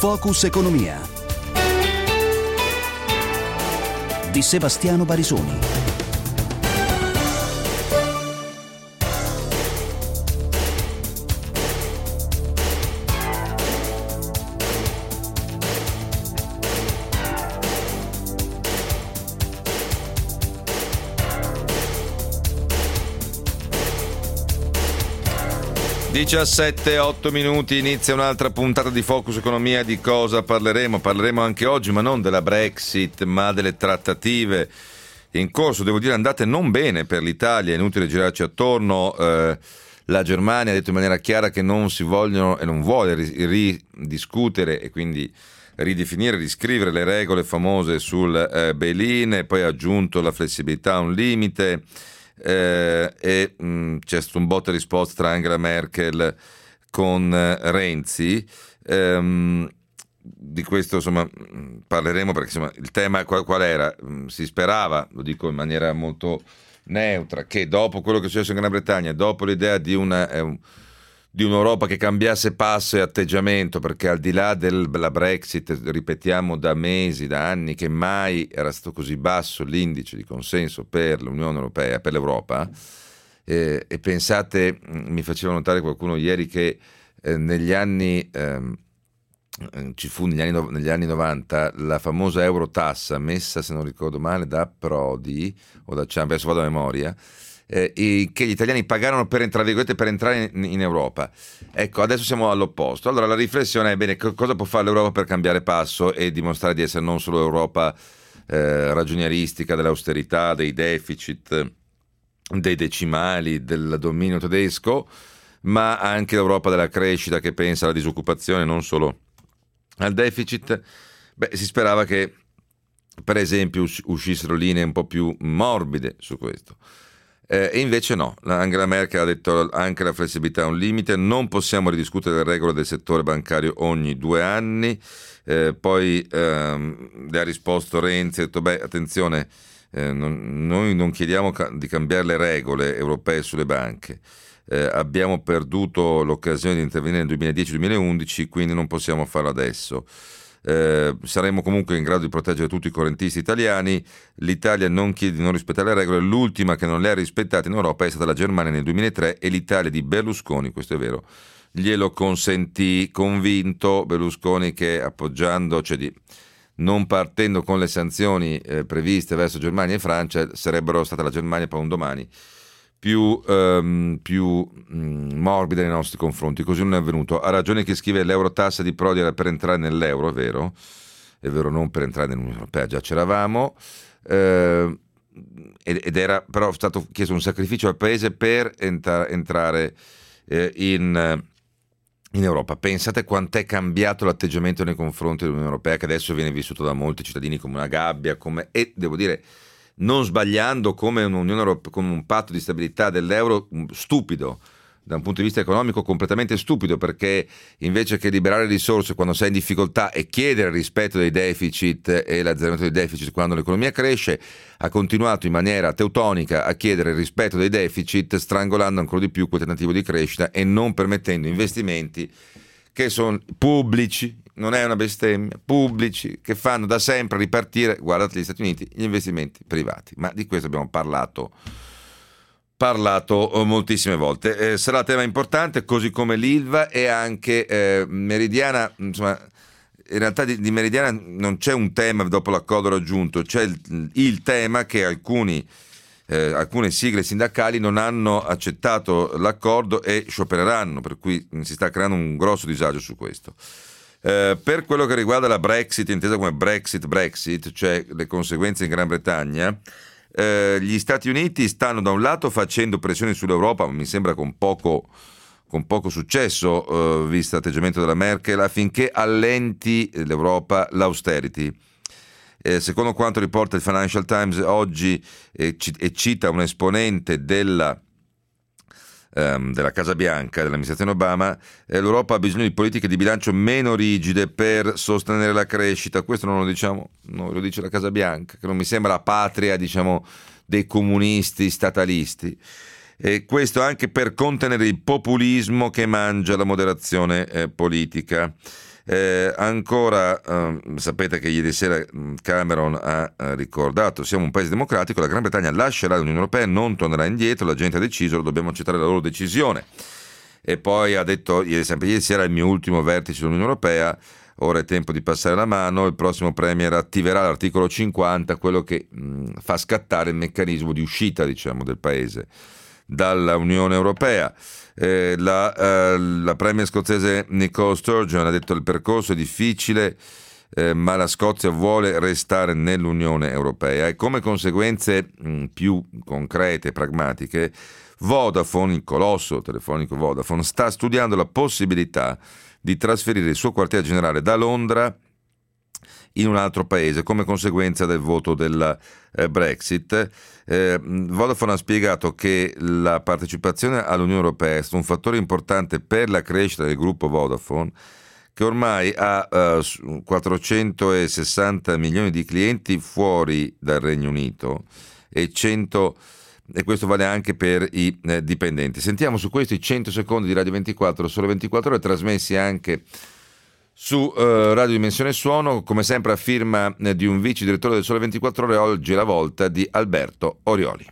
Focus Economia di Sebastiano Barisoni. Diciassette, 8 minuti, inizia un'altra puntata di Focus Economia. Di cosa parleremo? Parleremo anche oggi, ma non della Brexit, ma delle trattative in corso. Devo dire, andate non bene per l'Italia, è inutile girarci attorno. La Germania ha detto in maniera chiara che non si vogliono e non vuole ridiscutere e quindi ridefinire, riscrivere le regole famose sul bail-in, e poi ha aggiunto la flessibilità a un limite. C'è stato un botta e risposta tra Angela Merkel con Renzi. Di questo insomma parleremo, perché insomma il tema qual era? Si sperava, lo dico in maniera molto neutra, che dopo quello che è successo in Gran Bretagna, dopo l'idea di un'Europa che cambiasse passo e atteggiamento, perché al di là della Brexit ripetiamo da mesi, da anni, che mai era stato così basso l'indice di consenso per l'Unione Europea, per l'Europa, e pensate, mi faceva notare qualcuno ieri che negli anni ci fu negli anni 90 la famosa Eurotassa messa, se non ricordo male, da Prodi o da Ciampi, adesso vado a memoria, che gli italiani pagarono per entrare in Europa. Ecco, adesso siamo all'opposto. Allora la riflessione è: bene, cosa può fare l'Europa per cambiare passo e dimostrare di essere non solo Europa ragionieristica dell'austerità, dei deficit, dei decimali, del dominio tedesco, ma anche l'Europa della crescita, che pensa alla disoccupazione, non solo al deficit. Si sperava che, per esempio, uscissero linee un po' più morbide su questo. E invece no, Angela Merkel ha detto anche la flessibilità è un limite, non possiamo ridiscutere le regole del settore bancario ogni 2 anni. Poi le ha risposto Renzi, ha detto attenzione, noi non chiediamo di cambiare le regole europee sulle banche, abbiamo perduto l'occasione di intervenire nel 2010-2011, quindi non possiamo farlo adesso. Saremo comunque in grado di proteggere tutti i correntisti italiani. L'Italia non chiede di non rispettare le regole, l'ultima che non le ha rispettate in Europa è stata la Germania nel 2003, e l'Italia di Berlusconi, questo è vero, glielo consentì, convinto Berlusconi che appoggiando, cioè non partendo con le sanzioni previste verso Germania e Francia, sarebbero state la Germania poi un domani più morbida nei nostri confronti. Così non è avvenuto. Ha ragione chi scrive: l'eurotassa di Prodi era per entrare nell'euro, è vero, non per entrare nell'Unione Europea, già c'eravamo, ed era però stato chiesto un sacrificio al paese per entrare in Europa. Pensate quant'è cambiato l'atteggiamento nei confronti dell'Unione Europea, che adesso viene vissuto da molti cittadini come una gabbia, e devo dire, non sbagliando, come un'Unione Europea, come un patto di stabilità dell'euro stupido da un punto di vista economico, completamente stupido, perché invece che liberare risorse quando sei in difficoltà e chiedere il rispetto dei deficit e l'azzeramento dei deficit quando l'economia cresce, ha continuato in maniera teutonica a chiedere il rispetto dei deficit, strangolando ancora di più quel tentativo di crescita e non permettendo investimenti che sono pubblici, non è una bestemmia, pubblici, che fanno da sempre ripartire, guardate gli Stati Uniti, gli investimenti privati. Ma di questo abbiamo parlato moltissime volte. Sarà tema importante, così come l'Ilva e anche Meridiana. Insomma, in realtà di Meridiana non c'è un tema dopo l'accordo raggiunto, c'è il tema che alcune sigle sindacali non hanno accettato l'accordo e sciopereranno, per cui si sta creando un grosso disagio su questo. Per quello che riguarda la Brexit, intesa come Brexit, cioè le conseguenze in Gran Bretagna, gli Stati Uniti stanno da un lato facendo pressioni sull'Europa, ma mi sembra con poco successo, visto l'atteggiamento della Merkel, affinché allenti l'Europa l'austerity. Secondo quanto riporta il Financial Times oggi, e cita un esponente della Casa Bianca, dell'amministrazione Obama, l'Europa ha bisogno di politiche di bilancio meno rigide per sostenere la crescita. Questo non lo diciamo noi, lo dice la Casa Bianca, che non mi sembra la patria, diciamo, dei comunisti statalisti. E questo anche per contenere il populismo che mangia la moderazione politica. Ancora, sapete che ieri sera Cameron ha ricordato: siamo un paese democratico, la Gran Bretagna lascerà l'Unione Europea, non tornerà indietro, la gente ha deciso, lo dobbiamo accettare la loro decisione. E poi ha detto sempre ieri sera: il mio ultimo vertice dell'Unione Europea, ora è tempo di passare la mano, il prossimo Premier attiverà l'articolo 50, quello che fa scattare il meccanismo di uscita, diciamo, del paese dalla Unione Europea. La Premier scozzese Nicola Sturgeon ha detto: il percorso è difficile, ma la Scozia vuole restare nell'Unione Europea, e come conseguenze più concrete e pragmatiche Vodafone, il colosso telefonico Vodafone, sta studiando la possibilità di trasferire il suo quartier generale da Londra in un altro paese come conseguenza del voto della Brexit. Vodafone ha spiegato che la partecipazione all'Unione Europea è stato un fattore importante per la crescita del gruppo Vodafone, che ormai ha 460 milioni di clienti fuori dal Regno Unito e questo vale anche per i dipendenti. Sentiamo su questi 100 secondi di Radio 24, Sole 24 Ore, trasmessi anche su Radio Dimensione Suono, come sempre a firma di un vice direttore del Sole 24 Ore. Oggi è la volta di Alberto Orioli.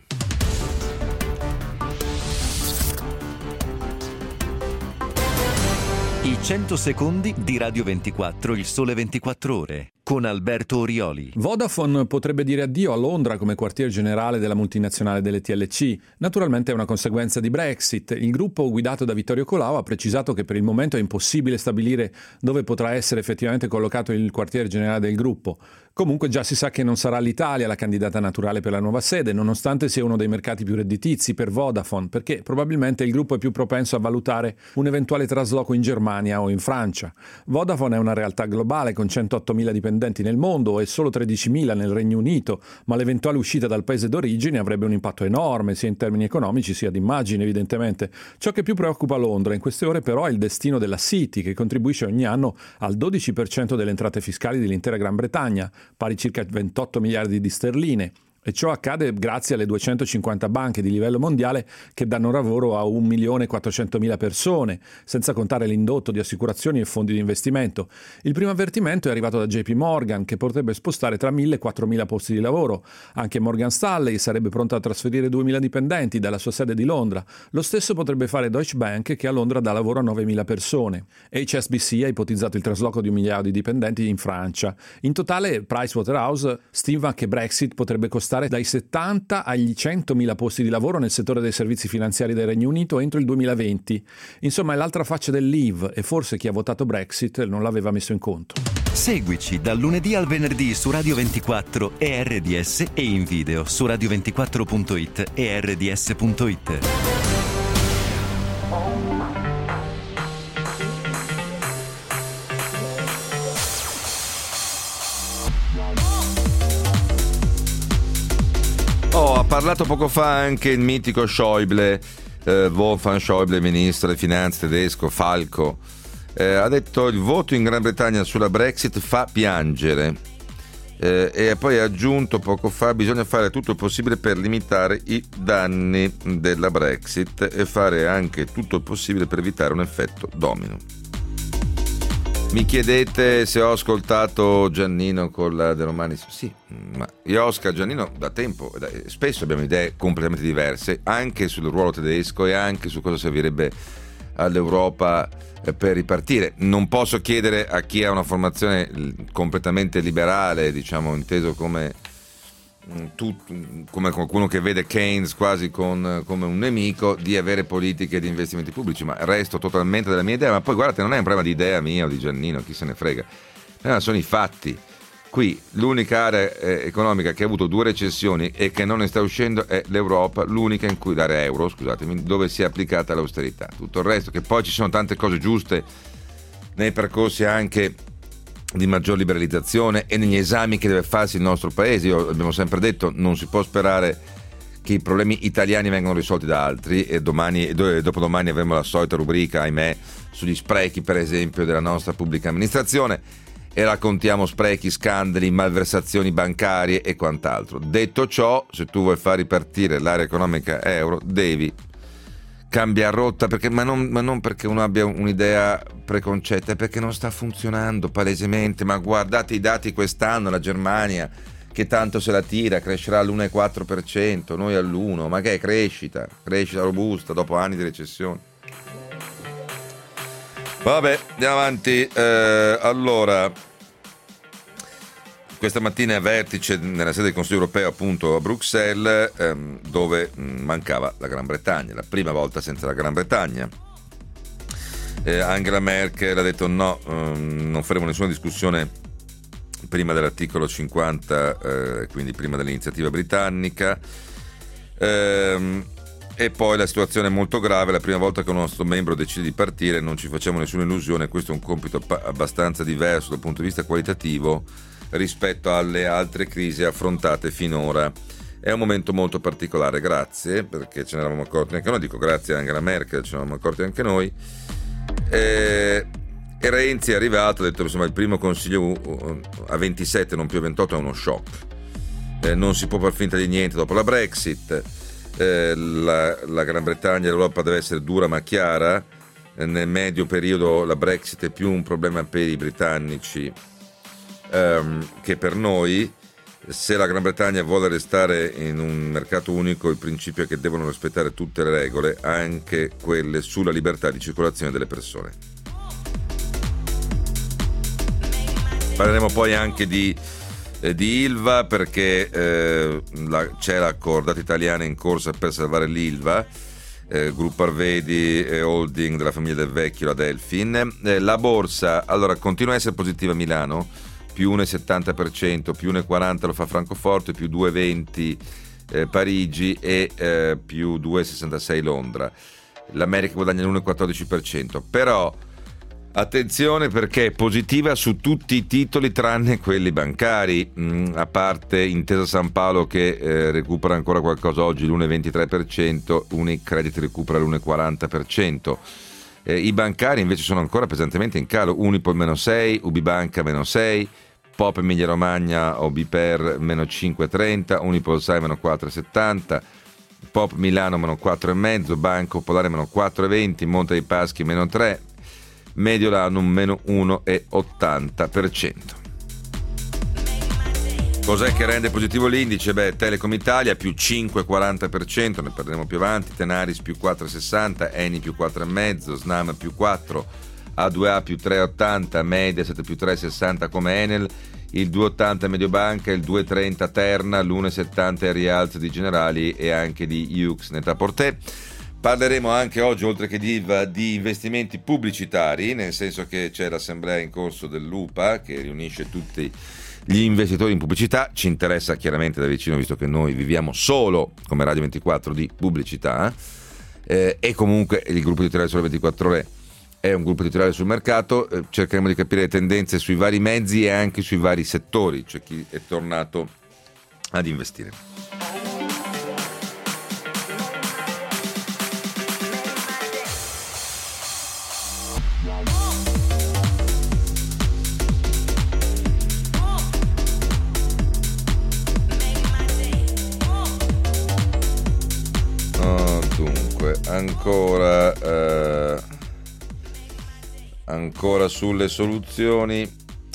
I 100 secondi di Radio 24, il Sole 24 Ore, con Alberto Orioli. Vodafone potrebbe dire addio a Londra come quartier generale della multinazionale delle TLC. Naturalmente è una conseguenza di Brexit. Il gruppo guidato da Vittorio Colau ha precisato che per il momento è impossibile stabilire dove potrà essere effettivamente collocato il quartier generale del gruppo. Comunque già si sa che non sarà l'Italia la candidata naturale per la nuova sede, nonostante sia uno dei mercati più redditizi per Vodafone, perché probabilmente il gruppo è più propenso a valutare un eventuale trasloco in Germania o in Francia. Vodafone è una realtà globale con 108.000 dipendenti nel mondo e solo 13.000 nel Regno Unito, ma l'eventuale uscita dal paese d'origine avrebbe un impatto enorme sia in termini economici sia di immagine, evidentemente. Ciò che più preoccupa Londra in queste ore però è il destino della City, che contribuisce ogni anno al 12% delle entrate fiscali dell'intera Gran Bretagna, pari circa 28 miliardi di sterline. E ciò accade grazie alle 250 banche di livello mondiale che danno lavoro a 1.400.000 persone, senza contare l'indotto di assicurazioni e fondi di investimento. Il primo avvertimento è arrivato da JP Morgan, che potrebbe spostare tra 1.000 e 4.000 posti di lavoro. Anche Morgan Stanley sarebbe pronta a trasferire 2.000 dipendenti dalla sua sede di Londra. Lo stesso potrebbe fare Deutsche Bank, che a Londra dà lavoro a 9.000 persone. HSBC ha ipotizzato il trasloco di 1 miliardo di dipendenti in Francia. In totale Pricewaterhouse stima che Brexit potrebbe costare dai 70 agli 100.000 posti di lavoro nel settore dei servizi finanziari del Regno Unito entro il 2020. Insomma, è l'altra faccia del Leave, e forse chi ha votato Brexit non l'aveva messo in conto. Seguici dal lunedì al venerdì su Radio 24 e RDS, e in video su radio24.it e rds.it. Ha parlato poco fa anche il mitico Schäuble, Wolfgang Schäuble, ministro delle finanze tedesco, Falco. Ha detto: il voto in Gran Bretagna sulla Brexit fa piangere, e poi ha aggiunto poco fa: bisogna fare tutto il possibile per limitare i danni della Brexit e fare anche tutto il possibile per evitare un effetto domino. Mi chiedete se ho ascoltato Giannino con la De Romani? Sì, ma Iosca Giannino da tempo, spesso abbiamo idee completamente diverse, anche sul ruolo tedesco e anche su cosa servirebbe all'Europa per ripartire. Non posso chiedere a chi ha una formazione completamente liberale, diciamo, inteso come qualcuno che vede Keynes quasi come un nemico, di avere politiche di investimenti pubblici, ma resto totalmente della mia idea. Ma poi guardate, non è un problema di idea mia o di Giannino, chi se ne frega, sono i fatti. Qui l'unica area economica che ha avuto 2 recessioni e che non ne sta uscendo è l'Europa, l'unica in cui, l'area euro, scusatemi, dove si è applicata l'austerità. Tutto il resto, che poi ci sono tante cose giuste nei percorsi anche di maggior liberalizzazione e negli esami che deve farsi il nostro paese. Io abbiamo sempre detto: non si può sperare che i problemi italiani vengano risolti da altri, e domani e dopodomani avremo la solita rubrica, ahimè, sugli sprechi per esempio della nostra pubblica amministrazione, e raccontiamo sprechi, scandali, malversazioni bancarie e quant'altro. Detto ciò, se tu vuoi far ripartire l'area economica euro, devi cambia rotta, ma non perché uno abbia un'idea preconcetta, è perché non sta funzionando palesemente. Ma guardate i dati quest'anno, la Germania che tanto se la tira, crescerà all'1,4%, noi all'1%, ma che è crescita robusta dopo anni di recessione. Vabbè, andiamo avanti. Allora, questa mattina è vertice nella sede del Consiglio europeo, appunto a Bruxelles, dove mancava la Gran Bretagna, la prima volta senza la Gran Bretagna. Angela Merkel ha detto no, non faremo nessuna discussione prima dell'articolo 50, quindi prima dell'iniziativa britannica. E poi la situazione è molto grave, la prima volta che un nostro membro decide di partire, non ci facciamo nessuna illusione, questo è un compito abbastanza diverso dal punto di vista qualitativo rispetto alle altre crisi affrontate finora. È un momento molto particolare, grazie, perché ce ne eravamo accorti anche noi, dico grazie a Angela Merkel, ce ne eravamo accorti anche noi. E Renzi è arrivato, ha detto insomma il primo consiglio a 27, non più a 28, è uno shock. Non si può far finta di niente dopo la Brexit. La Gran Bretagna e l'Europa deve essere dura ma chiara. Nel medio periodo la Brexit è più un problema per i britannici che per noi. Se la Gran Bretagna vuole restare in un mercato unico, il principio è che devono rispettare tutte le regole, anche quelle sulla libertà di circolazione delle persone. Parleremo poi anche di Ilva, perché c'è la cordata italiana in corsa per salvare l'Ilva, Gruppo Arvedi, holding della famiglia Del Vecchio, la Delfin. La borsa, allora, continua a essere positiva a Milano, più 1,70%, più 1,40% lo fa Francoforte, più 2,20% Parigi e più 2,66% Londra. L'America guadagna l'1,14%, però attenzione perché è positiva su tutti i titoli tranne quelli bancari, a parte Intesa San Paolo che recupera ancora qualcosa oggi, l'1,23%, Unicredit recupera l'1,40%. I bancari invece sono ancora pesantemente in calo, Unipol meno 6, Ubibanca meno 6, Pop Emilia Romagna o Biper meno 5,30, Unipol 6 meno 4,70, Pop Milano meno 4,5, Banco Popolare meno 4,20, Monte dei Paschi meno 3, Mediolanum meno 1,80%. Cos'è che rende positivo l'indice? Telecom Italia più 5,40%, ne parleremo più avanti, Tenaris più 4,60%, Eni più 4,5%, Snam più 4%, A2A più 3,80%, Mediaset più 3,60% come Enel, il 2,80% Mediobanca, il 2,30% Terna, l'1,70% Rialzo di Generali e anche di Yux Net-a-Porter. Parleremo anche oggi, oltre che di IVA, di investimenti pubblicitari, nel senso che c'è l'assemblea in corso dell'UPA che riunisce tutti gli investitori in pubblicità. Ci interessa chiaramente da vicino, visto che noi viviamo solo come Radio 24 di pubblicità, e comunque il gruppo editoriale Sole 24 Ore è un gruppo editoriale sul mercato. Cercheremo di capire le tendenze sui vari mezzi e anche sui vari settori, cioè chi è tornato ad investire. Ancora sulle soluzioni,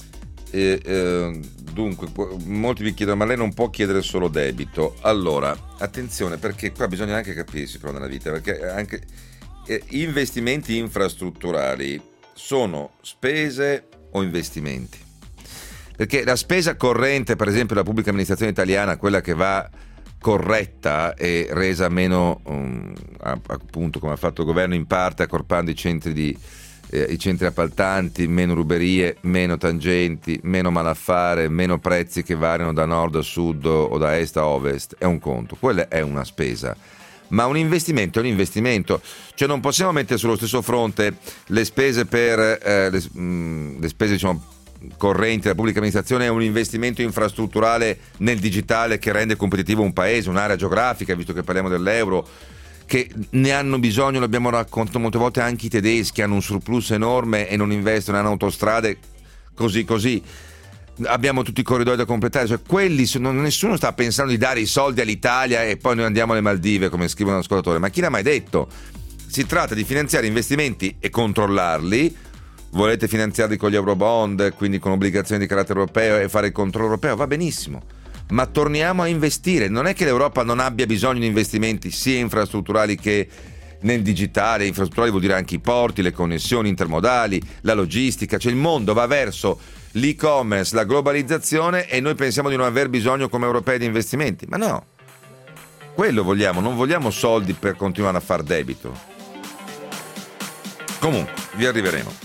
dunque molti vi chiedono: ma lei non può chiedere solo debito? Allora attenzione, perché qua bisogna anche capirsi però nella vita, perché anche investimenti infrastrutturali sono spese o investimenti? Perché la spesa corrente, per esempio la pubblica amministrazione italiana, quella che va corretta e resa meno appunto come ha fatto il governo, in parte accorpando i centri appaltanti, meno ruberie, meno tangenti, meno malaffare, meno prezzi che variano da nord a sud o da est a ovest, è un conto, quella è una spesa. Ma un investimento è un investimento, cioè non possiamo mettere sullo stesso fronte le spese per le spese diciamo correnti della pubblica amministrazione e un investimento infrastrutturale nel digitale che rende competitivo un paese, un'area geografica, visto che parliamo dell'euro, che ne hanno bisogno, l'abbiamo raccontato molte volte, anche i tedeschi hanno un surplus enorme e non investono in autostrade così. Abbiamo tutti i corridoi da completare, cioè quelli nessuno sta pensando di dare i soldi all'Italia e poi noi andiamo alle Maldive, come scrivono l'ascoltatore. Ma chi l'ha mai detto? si tratta di finanziare investimenti e controllarli. Volete finanziarli con gli eurobond, quindi con obbligazioni di carattere europeo e fare il controllo europeo, va benissimo, ma torniamo a investire. Non è che l'Europa non abbia bisogno di investimenti sia infrastrutturali che nel digitale. Infrastrutturali vuol dire anche i porti, le connessioni intermodali, la logistica, cioè il mondo va verso l'e-commerce, la globalizzazione, e noi pensiamo di non aver bisogno come europei di investimenti. Ma no, quello vogliamo, non vogliamo soldi per continuare a far debito. Comunque, vi arriveremo.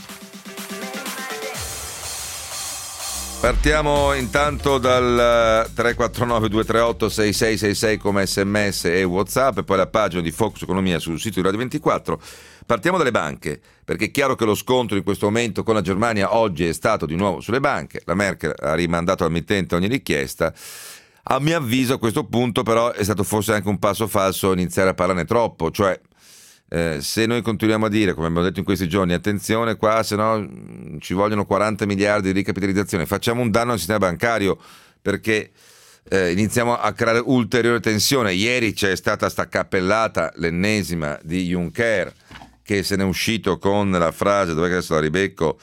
Partiamo intanto dal 349 238 6666 come SMS e WhatsApp, e poi la pagina di Focus Economia sul sito di Radio 24. Partiamo dalle banche, perché è chiaro che lo scontro in questo momento con la Germania oggi è stato di nuovo sulle banche. La Merkel ha rimandato al mittente ogni richiesta. A mio avviso a questo punto però è stato forse anche un passo falso iniziare a parlarne troppo, cioè se noi continuiamo a dire, come abbiamo detto in questi giorni, attenzione qua, se no ci vogliono 40 miliardi di ricapitalizzazione, facciamo un danno al sistema bancario, perché iniziamo a creare ulteriore tensione. Ieri c'è stata sta cappellata, l'ennesima di Juncker, che se n'è uscito con la frase, dove che adesso la ribecco,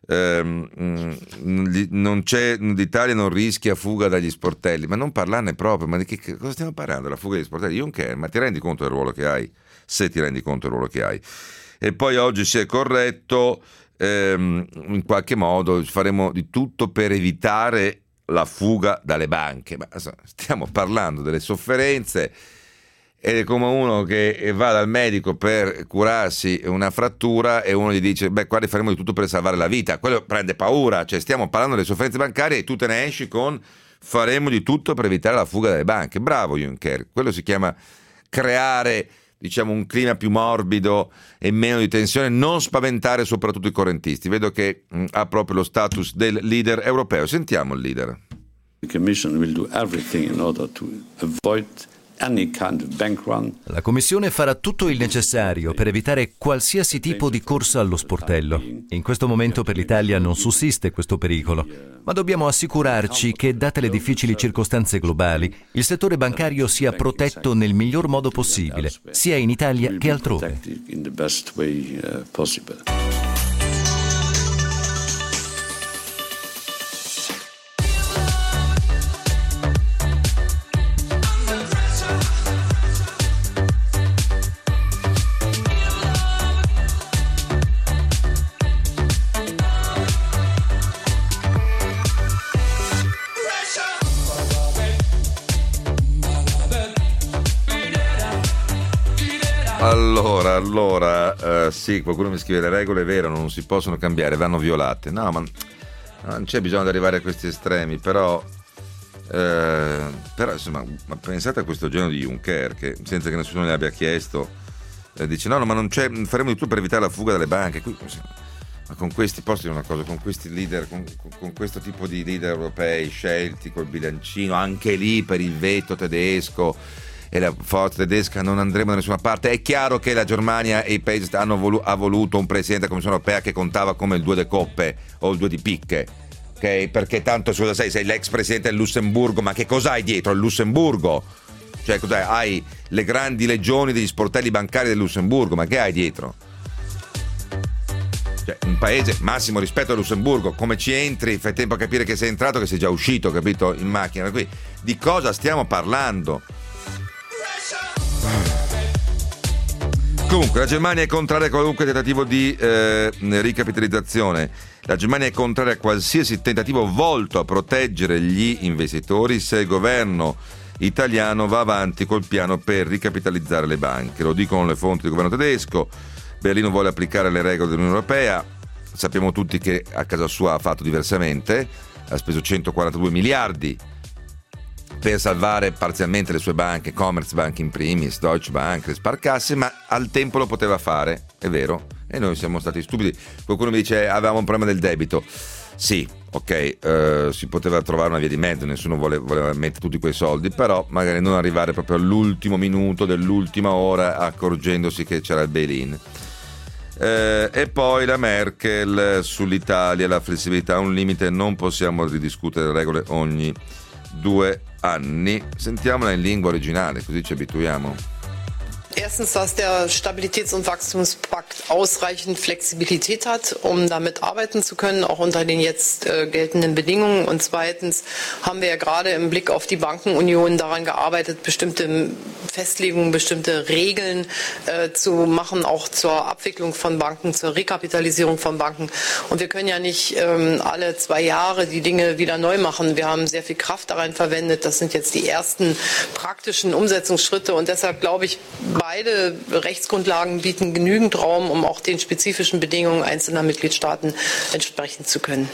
non c'è, l'Italia non rischia fuga dagli sportelli. Ma non parlarne proprio, ma di che cosa stiamo parlando? Della fuga dagli sportelli? Juncker, ma ti rendi conto del ruolo che hai? Se ti rendi conto del ruolo che hai. E poi oggi si è corretto, in qualche modo faremo di tutto per evitare la fuga dalle banche. Ma stiamo parlando delle sofferenze, ed è come uno che va dal medico per curarsi una frattura e uno gli dice beh guarda, faremo di tutto per salvare la vita. Quello prende paura. Cioè stiamo parlando delle sofferenze bancarie e tu te ne esci con faremo di tutto per evitare la fuga dalle banche. Bravo Juncker, quello si chiama creare, diciamo, un clima più morbido e meno di tensione, non spaventare soprattutto i correntisti. Vedo che ha proprio lo status del leader europeo. Sentiamo il leader. The Commission will do everything in order to avoid any kind of bank run. La Commissione farà tutto il necessario per evitare qualsiasi tipo di corsa allo sportello. In questo momento per l'Italia non sussiste questo pericolo, ma dobbiamo assicurarci che, date le difficili circostanze globali, il settore bancario sia protetto nel miglior modo possibile, sia in Italia che altrove. Allora, sì, qualcuno mi scrive le regole, è vero, non si possono cambiare, vanno violate. No, ma non c'è bisogno di arrivare a questi estremi, però insomma, ma pensate a questo genio di Juncker che senza che nessuno ne abbia chiesto dice no, ma non c'è, faremo di tutto per evitare la fuga dalle banche. Ma con questi, posso dire una cosa, con questi leader, con questo tipo di leader europei scelti col bilancino, anche lì per il veto tedesco e la forza tedesca, non andremo da nessuna parte. È chiaro che la Germania e i paesi ha voluto un presidente della Commissione europea che contava come il 2 di coppe o il 2 di picche, ok? Perché tanto, scusa, sei l'ex presidente del Lussemburgo, ma che cosa hai dietro il Lussemburgo? Cioè cos'hai? Hai le grandi legioni degli sportelli bancari del Lussemburgo, ma che hai dietro? Cioè, un paese, massimo rispetto al Lussemburgo, come ci entri? Fai tempo a capire che sei entrato, che sei già uscito, capito? In macchina. Qui di cosa stiamo parlando? Comunque la Germania è contraria a qualunque tentativo di ricapitalizzazione. La Germania è contraria a qualsiasi tentativo volto a proteggere gli investitori se il governo italiano va avanti col piano per ricapitalizzare le banche. Lo dicono le fonti del governo tedesco. Berlino vuole applicare le regole dell'Unione Europea. Sappiamo tutti che a casa sua ha fatto diversamente, ha speso 142 miliardi per salvare parzialmente le sue banche, Commerzbank in primis, Deutsche Bank, le Sparkasse, ma al tempo lo poteva fare, è vero, e noi siamo stati stupidi. Qualcuno mi dice avevamo un problema del debito. Sì, ok, si poteva trovare una via di mezzo, nessuno voleva mettere tutti quei soldi, però magari non arrivare proprio all'ultimo minuto dell'ultima ora accorgendosi che c'era il bail-in. E poi la Merkel sull'Italia, la flessibilità ha un limite, non possiamo ridiscutere le regole ogni 2 anni. Sentiamola in lingua originale, così ci abituiamo. Erstens, dass der Stabilitäts- und Wachstumspakt ausreichend Flexibilität hat, um damit arbeiten zu können, auch unter den jetzt geltenden Bedingungen. Und zweitens haben wir ja gerade im Blick auf die Bankenunion daran gearbeitet, bestimmte Festlegungen, bestimmte Regeln zu machen, auch zur Abwicklung von Banken, zur Rekapitalisierung von Banken. Und wir können ja nicht alle 2 Jahre die Dinge wieder neu machen. Wir haben sehr viel Kraft darin verwendet. Das sind jetzt die ersten praktischen Umsetzungsschritte. Und deshalb glaube ich, beide Rechtsgrundlagen bieten genügend Raum, um auch den spezifischen Bedingungen einzelner Mitgliedstaaten entsprechen zu können.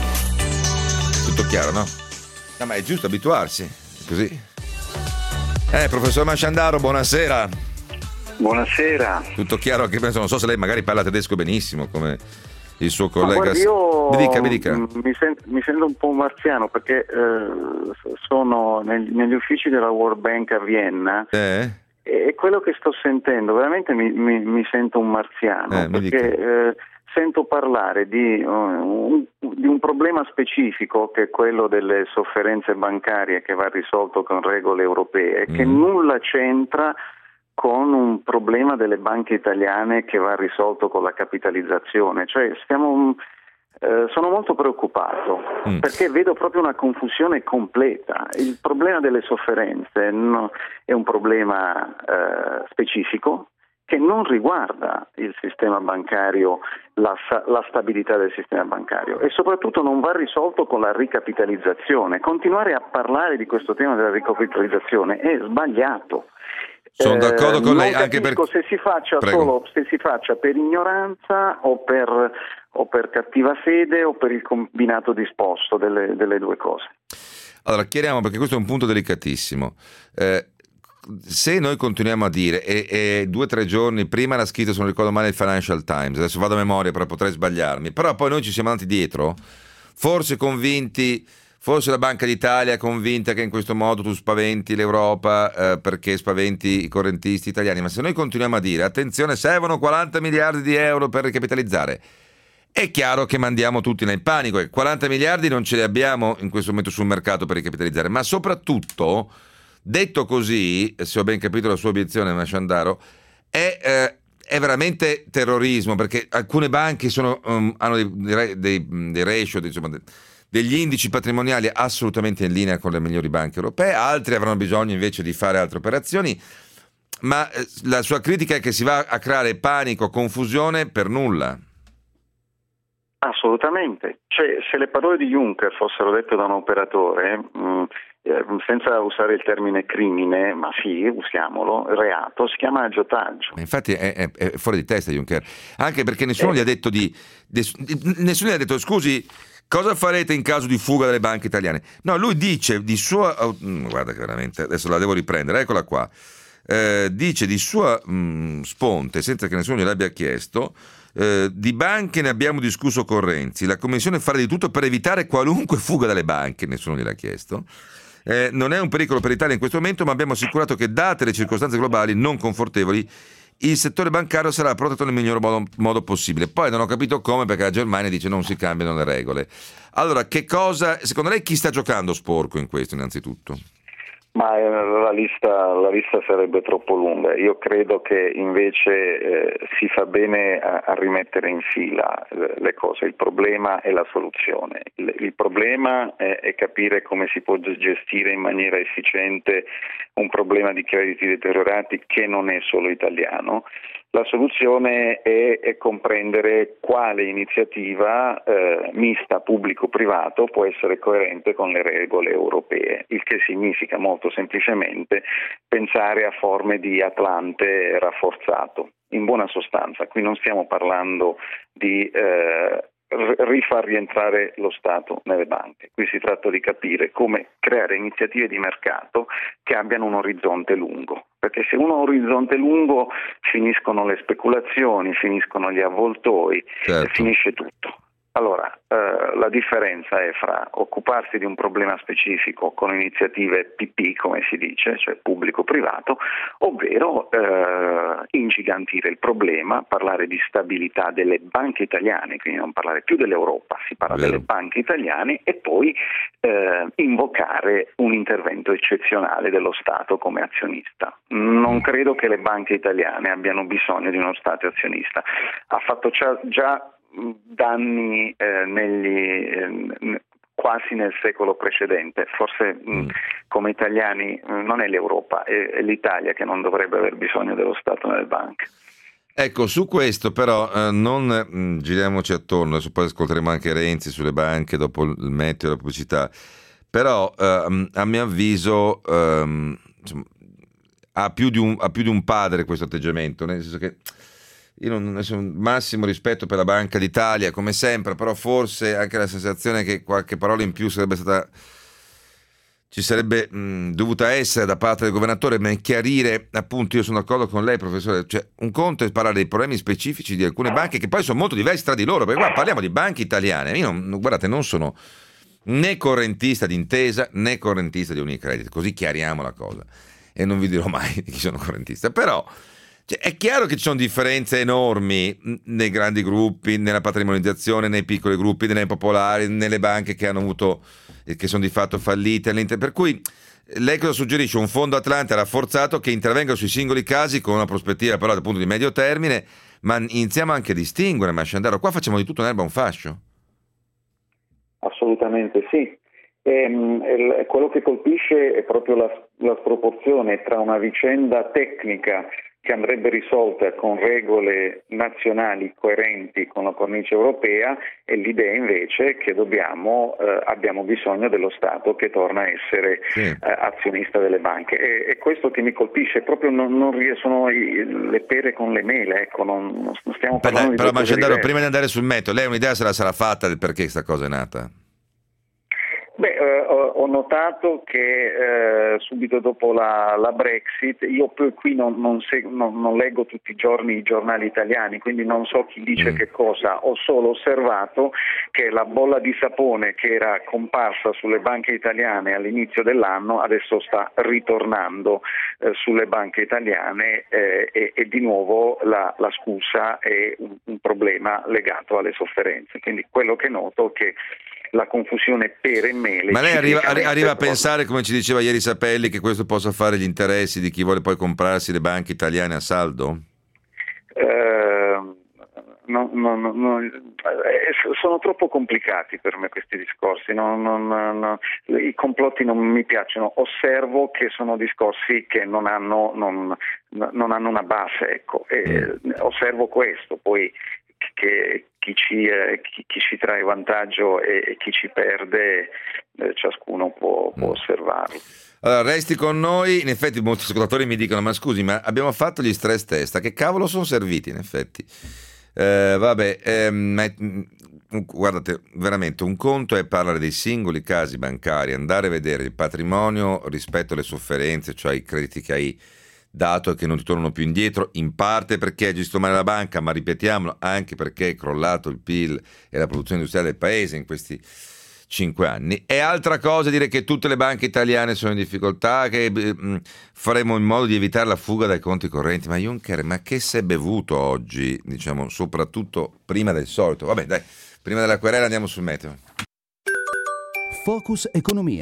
Tutto chiaro, no? No, ma è giusto abituarsi, è così. Professor Masciandaro, buonasera. Buonasera. Tutto chiaro, anche penso, non so se lei magari parla tedesco benissimo, come il suo collega. Guardi, io mi dica. Mi sento un po' marziano perché sono negli uffici della World Bank a Vienna. E quello che sto sentendo, veramente mi sento un marziano, perché sento parlare di un problema specifico, che è quello delle sofferenze bancarie, che va risolto con regole europee, che nulla c'entra con un problema delle banche italiane che va risolto con la capitalizzazione. Cioè sono molto preoccupato perché vedo proprio una confusione completa. Il problema delle sofferenze è un problema specifico che non riguarda il sistema bancario, la stabilità del sistema bancario, e soprattutto non va risolto con la ricapitalizzazione. Continuare a parlare di questo tema della ricapitalizzazione è sbagliato. Sono d'accordo con lei, anche perché se si faccia se si faccia per ignoranza o per cattiva fede o per il combinato disposto delle due cose. Allora, chiariamo, perché questo è un punto delicatissimo. Se noi continuiamo a dire, e 2 o 3 giorni prima l'ha scritto, se non ricordo male, il Financial Times, adesso vado a memoria, però potrei sbagliarmi, però poi noi ci siamo andati dietro, forse convinti, forse la Banca d'Italia è convinta che in questo modo tu spaventi l'Europa perché spaventi i correntisti italiani, ma se noi continuiamo a dire, attenzione, servono 40 miliardi di euro per ricapitalizzare, è chiaro che mandiamo tutti nel panico, e 40 miliardi non ce li abbiamo in questo momento sul mercato per ricapitalizzare, ma soprattutto, detto così, se ho ben capito la sua obiezione, Masciandaro, è veramente terrorismo, perché alcune banche hanno dei ratio, degli indici patrimoniali assolutamente in linea con le migliori banche europee, altri avranno bisogno invece di fare altre operazioni, ma la sua critica è che si va a creare panico, confusione per nulla. Assolutamente, cioè se le parole di Juncker fossero dette da un operatore, senza usare il termine crimine, ma sì, usiamolo, reato, si chiama aggiotaggio. Infatti è fuori di testa Juncker, anche perché nessuno gli ha detto nessuno gli ha detto scusi, cosa farete in caso di fuga delle banche italiane? No, lui dice di sua, guarda che veramente, adesso la devo riprendere, eccola qua, dice di sua sponte, senza che nessuno gliel'abbia chiesto, di banche ne abbiamo discusso con Renzi, la Commissione farà di tutto per evitare qualunque fuga dalle banche, nessuno gliel'ha chiesto. Non è un pericolo per l'Italia in questo momento, ma abbiamo assicurato che, date le circostanze globali non confortevoli, il settore bancario sarà protetto nel miglior modo possibile. Poi non ho capito come, perché la Germania dice non si cambiano le regole. Allora, che cosa, secondo lei, chi sta giocando sporco in questo innanzitutto? Ma la lista sarebbe troppo lunga. Io credo che invece si fa bene a rimettere in fila le cose. Il problema è la soluzione. Il problema è capire come si può gestire in maniera efficiente un problema di crediti deteriorati che non è solo italiano. La soluzione è comprendere quale iniziativa mista pubblico-privato può essere coerente con le regole europee, il che significa molto semplicemente pensare a forme di Atlante rafforzato. In buona sostanza, qui non stiamo parlando di rifar rientrare lo Stato nelle banche. Qui si tratta di capire come creare iniziative di mercato che abbiano un orizzonte lungo, perché se uno ha un orizzonte lungo finiscono le speculazioni, finiscono gli avvoltoi, finisce tutto. Allora, la differenza è fra occuparsi di un problema specifico con iniziative PP, come si dice, cioè pubblico-privato, ovvero ingigantire il problema, parlare di stabilità delle banche italiane, quindi non parlare più dell'Europa, si parla delle banche italiane, e poi invocare un intervento eccezionale dello Stato come azionista. Non credo che le banche italiane abbiano bisogno di uno Stato azionista. Ha fatto già danni quasi nel secolo precedente. Forse come italiani non è l'Europa, è l'Italia che non dovrebbe aver bisogno dello Stato nelle banche. Ecco, su questo però non giriamoci attorno, adesso poi ascolteremo anche Renzi sulle banche dopo il meteo e la pubblicità, però a mio avviso insomma, ha più di un padre questo atteggiamento, nel senso che io non ho massimo rispetto per la Banca d'Italia, come sempre, però forse anche la sensazione che qualche parola in più ci sarebbe dovuta essere da parte del governatore, ma chiarire, appunto, io sono d'accordo con lei, professore, cioè un conto è parlare dei problemi specifici di alcune banche che poi sono molto diversi tra di loro, perché qua parliamo di banche italiane, io guardate, non sono né correntista di Intesa né correntista di Unicredit, così chiariamo la cosa, e non vi dirò mai di chi sono correntista, però è chiaro che ci sono differenze enormi nei grandi gruppi, nella patrimonializzazione, nei piccoli gruppi, nelle popolari, nelle banche che hanno avuto, che sono di fatto fallite. Per cui lei cosa suggerisce? Un fondo Atlante rafforzato che intervenga sui singoli casi con una prospettiva però appunto di medio termine, ma iniziamo anche a distinguere, Masciandaro. Qua facciamo di tutto un'erba un fascio. Assolutamente sì. Quello che colpisce è proprio la sproporzione tra una vicenda tecnica che andrebbe risolta con regole nazionali coerenti con la cornice europea e l'idea invece che abbiamo bisogno dello Stato che torna a essere azionista delle banche. E questo che mi colpisce, proprio non sono le pere con le mele, ecco, non stiamo parlando però di cose Masciandaro, diverse. prima di andare sul metodo, lei un'idea se la sarà fatta del perché questa cosa è nata? Ho notato che subito dopo la Brexit, io qui non leggo tutti i giorni i giornali italiani, quindi non so chi dice che cosa, ho solo osservato che la bolla di sapone che era comparsa sulle banche italiane all'inizio dell'anno adesso sta ritornando sulle banche italiane e di nuovo la scusa è un problema legato alle sofferenze. Quindi quello che noto è che la confusione pere e mele. Ma lei arriva a pensare, come ci diceva ieri Sapelli, che questo possa fare gli interessi di chi vuole poi comprarsi le banche italiane a saldo? Sono troppo complicati per me questi discorsi, i complotti non mi piacciono, osservo che sono discorsi che non hanno una base, ecco, osservo questo, poi che chi ci trae vantaggio e chi ci perde, ciascuno può osservarlo. Allora, resti con noi. In effetti molti ascoltatori mi dicono: ma scusi, ma abbiamo fatto gli stress test, a che cavolo sono serviti? In effetti guardate, veramente un conto è parlare dei singoli casi bancari, andare a vedere il patrimonio rispetto alle sofferenze, cioè i crediti che hai dato e che non ti tornano più indietro, in parte perché hai gestito male la banca, ma ripetiamolo, anche perché è crollato il PIL e la produzione industriale del paese in questi 5 anni. È altra cosa dire che tutte le banche italiane sono in difficoltà, che faremo in modo di evitare la fuga dai conti correnti. Ma Juncker, ma che si è bevuto oggi, diciamo, soprattutto prima del solito? Vabbè, dai, prima della querela andiamo sul meteo. Focus Economia.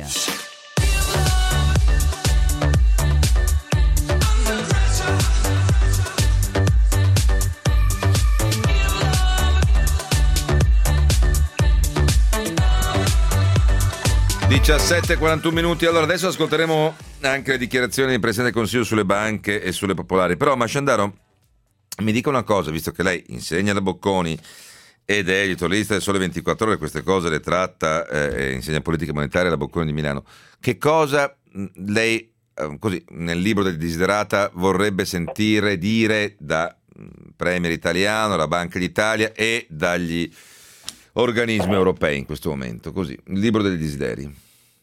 17:41 minuti. Allora adesso ascolteremo anche le dichiarazioni del Presidente del Consiglio sulle banche e sulle popolari. Però Masciandaro, mi dica una cosa, visto che lei insegna da Bocconi ed è editorialista del Sole 24 Ore, queste cose le tratta e insegna politica monetaria alla Bocconi di Milano. Che cosa lei, così nel libro del Desiderata, vorrebbe sentire dire da Premier italiano, la Banca d'Italia e dagli organismi europei in questo momento? Così, il libro dei desideri.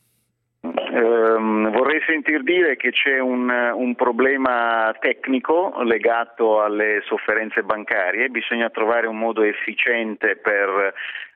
Vorrei sentir dire che c'è un problema tecnico legato alle sofferenze bancarie, bisogna trovare un modo efficiente per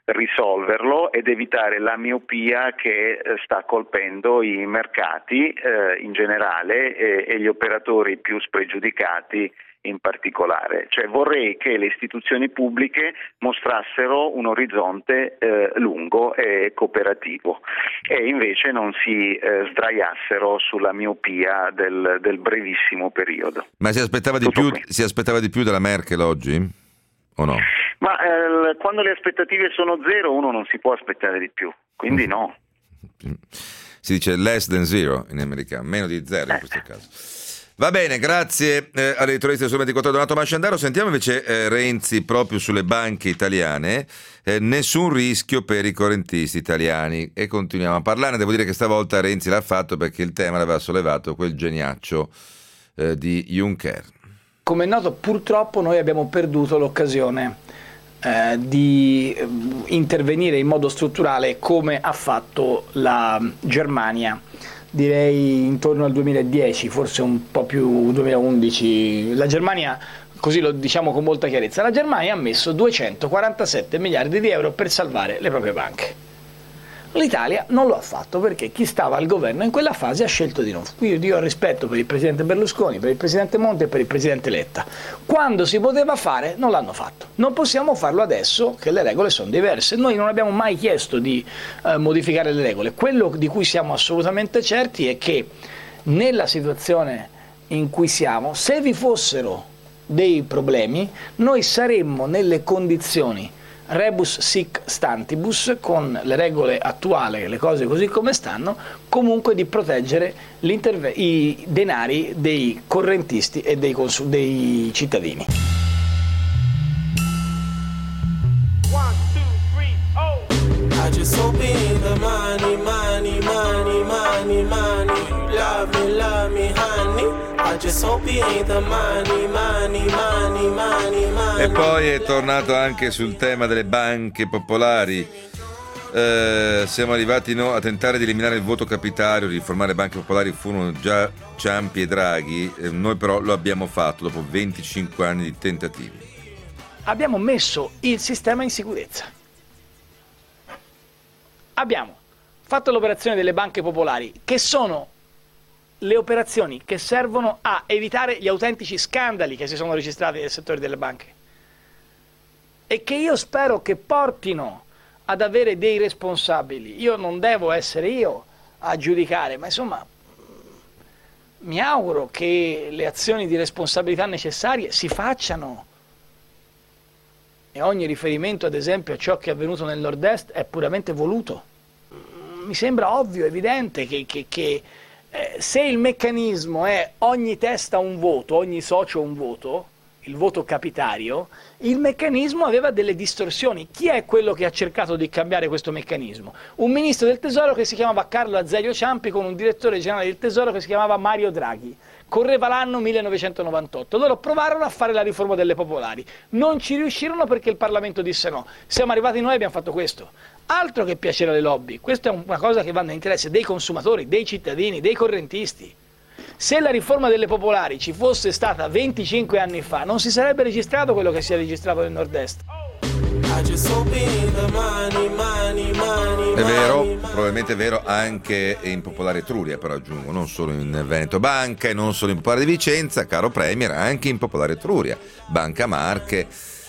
risolverlo ed evitare la miopia che sta colpendo i mercati in generale e gli operatori più spregiudicati in particolare. Cioè vorrei che le istituzioni pubbliche mostrassero un orizzonte lungo e cooperativo e invece non si sdraiassero sulla miopia del brevissimo periodo. Ma si aspettava di più dalla Merkel oggi o no? Ma quando le aspettative sono zero uno non si può aspettare di più, quindi no. Si dice less than zero in americano, meno di zero in questo caso. Va bene, grazie all'editorialista su 24 Donato Masciandaro. Sentiamo invece Renzi proprio sulle banche italiane. Nessun rischio per i correntisti italiani, e continuiamo a parlarne. Devo dire che stavolta Renzi l'ha fatto perché il tema l'aveva sollevato quel geniaccio di Juncker. Come è noto, purtroppo noi abbiamo perduto l'occasione di intervenire in modo strutturale come ha fatto la Germania. Direi intorno al 2010, forse un po' più 2011. La Germania, così lo diciamo con molta chiarezza, la Germania ha messo 247 miliardi di euro per salvare le proprie banche. L'Italia non lo ha fatto perché chi stava al governo in quella fase ha scelto di non. Io ho rispetto per il presidente Berlusconi, per il presidente Monti e per il presidente Letta. Quando si poteva fare non l'hanno fatto. Non possiamo farlo adesso che le regole sono diverse. Noi non abbiamo mai chiesto di modificare le regole. Quello di cui siamo assolutamente certi è che nella situazione in cui siamo, se vi fossero dei problemi, noi saremmo nelle condizioni rebus sic stantibus, con le regole attuali, le cose così come stanno, comunque di proteggere i denari dei correntisti e dei cittadini. I just hope in the money, money, money, money, money. Love me, honey. I just hope it ain't the money, money, money, money, money. E poi è tornato anche sul tema delle banche popolari. Siamo arrivati a tentare di eliminare il voto capitario, di riformare le banche popolari. Furono già Ciampi e Draghi, noi però lo abbiamo fatto dopo 25 anni di tentativi. Abbiamo messo il sistema in sicurezza. Abbiamo fatto l'operazione delle banche popolari, che sono le operazioni che servono a evitare gli autentici scandali che si sono registrati nel settore delle banche e che io spero che portino ad avere dei responsabili. Io non devo essere io a giudicare, ma insomma mi auguro che le azioni di responsabilità necessarie si facciano. E ogni riferimento, ad esempio, a ciò che è avvenuto nel Nord-Est è puramente voluto. Mi sembra ovvio, evidente che se il meccanismo è ogni testa un voto, ogni socio un voto, il voto capitario, il meccanismo aveva delle distorsioni. Chi è quello che ha cercato di cambiare questo meccanismo? Un ministro del Tesoro che si chiamava Carlo Azeglio Ciampi con un direttore generale del Tesoro che si chiamava Mario Draghi. Correva l'anno 1998, loro provarono a fare la riforma delle popolari, non ci riuscirono perché il Parlamento disse no, siamo arrivati noi e abbiamo fatto questo. Altro che piacere alle lobby, questa è una cosa che va nell'interesse dei consumatori, dei cittadini, dei correntisti. Se la riforma delle popolari ci fosse stata 25 anni fa, non si sarebbe registrato quello che si è registrato nel Nord-Est. È vero, probabilmente è vero anche in Popolare Etruria, però aggiungo, non solo in Veneto Banca e non solo in Popolare di Vicenza, caro Premier, anche in Popolare Etruria, Banca Marche,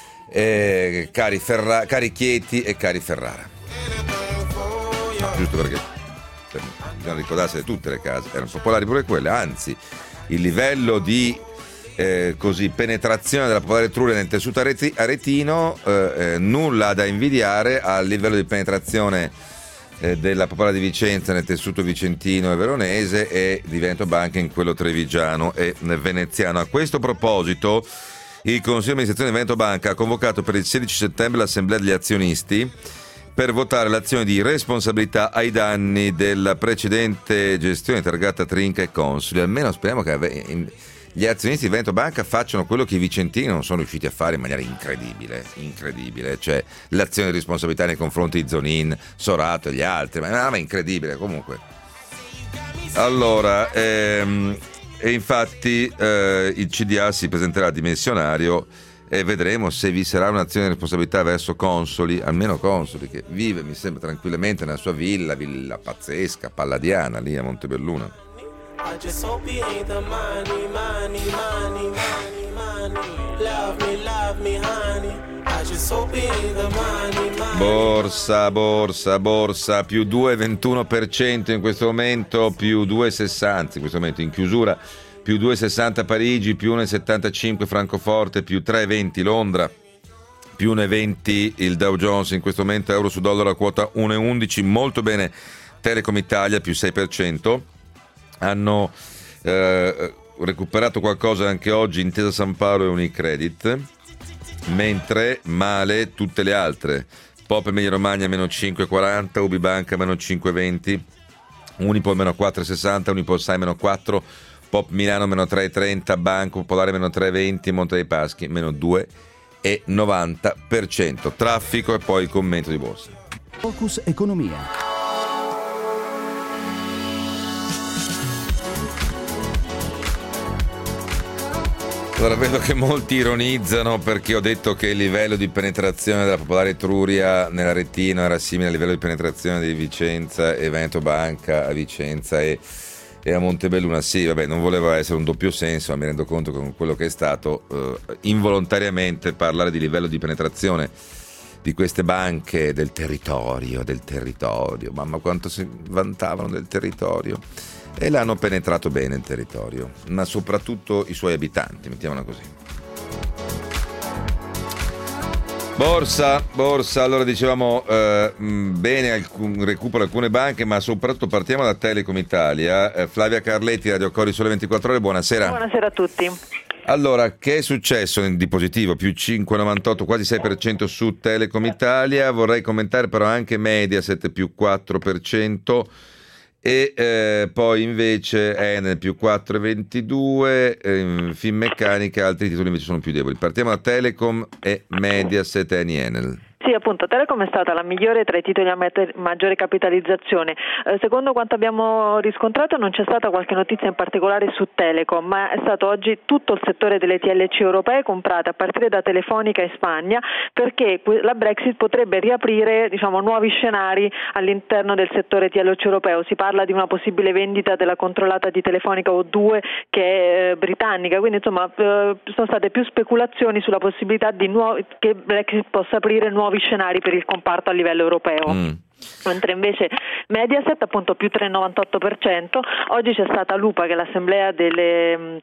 cari Chieti e cari Ferrara. No, giusto perché bisogna ricordarsi di tutte le case, erano popolari pure quelle, anzi il livello di penetrazione della Popolare Etruria nel tessuto aretino nulla da invidiare al livello di penetrazione della Popolare di Vicenza nel tessuto vicentino e veronese e di Veneto Banca in quello trevigiano e veneziano. A questo proposito il Consiglio di amministrazione di Veneto Banca ha convocato per il 16 settembre l'assemblea degli azionisti per votare l'azione di responsabilità ai danni della precedente gestione targata Trinca e Consoli. Almeno speriamo che gli azionisti di Veneto Banca facciano quello che i vicentini non sono riusciti a fare in maniera incredibile, cioè l'azione di responsabilità nei confronti di Zonin, Sorato e gli altri, ma è incredibile comunque. Allora, e infatti il CDA si presenterà dimensionario e vedremo se vi sarà un'azione di responsabilità verso Consoli, almeno Consoli, che vive, mi sembra, tranquillamente nella sua villa pazzesca, palladiana, lì a Montebelluna. I just hope he ain't the money, money, money, money, money. Love me, honey. I just hope he ain't the money, money. Borsa, più 2,21% in questo momento, più 2,60% in questo momento in chiusura, più 2,60 Parigi, più 1,75 Francoforte, più 3,20 Londra, più 1,20 il Dow Jones in questo momento, euro su dollaro a quota 1,11, molto bene Telecom Italia, più 6%. Hanno recuperato qualcosa anche oggi Intesa Sanpaolo e Unicredit, mentre male tutte le altre. Pop Emilia Romagna meno 5,40, UBI Banca meno 5,20, Unipol meno 4,60, Unipol Sai meno 4, Pop Milano meno 3,30, Banco Popolare meno 3,20, Monte dei Paschi meno 2,90%. Traffico e poi il commento di borsa. Focus Economia. Allora, vedo che molti ironizzano perché ho detto che il livello di penetrazione della Popolare Etruria nella Retina era simile al livello di penetrazione di Vicenza e Veneto Banca a Vicenza e a Montebelluna. Sì, vabbè, non voleva essere un doppio senso, ma mi rendo conto che con quello che è stato involontariamente parlare di livello di penetrazione di queste banche del territorio, mamma quanto si vantavano del territorio. E l'hanno penetrato bene il territorio, ma soprattutto i suoi abitanti, mettiamola così. Borsa, allora dicevamo bene recupero alcune banche, ma soprattutto partiamo da Telecom Italia. Flavia Carletti, Radio Cori Sole 24 Ore, buonasera. Buonasera a tutti. Allora, che è successo di positivo? Più 5,98, quasi 6% su Telecom Italia, vorrei commentare però anche Mediaset più 4%, e poi invece Enel più 4,22, Finmeccanica, altri titoli invece sono più deboli. Partiamo da Telecom e Mediaset e Enel. Sì, appunto, Telecom è stata la migliore tra i titoli a maggiore capitalizzazione. Secondo quanto abbiamo riscontrato non c'è stata qualche notizia in particolare su Telecom, ma è stato oggi tutto il settore delle TLC europee comprate a partire da Telefonica in Spagna, perché la Brexit potrebbe riaprire, nuovi scenari all'interno del settore TLC europeo. Si parla di una possibile vendita della controllata di Telefonica O2 che è britannica, quindi sono state più speculazioni sulla possibilità che Brexit possa aprire nuovi scenari per il comparto a livello europeo. Mentre invece Mediaset appunto più 3,98%. Oggi c'è stata l'UPA, che è l'assemblea delle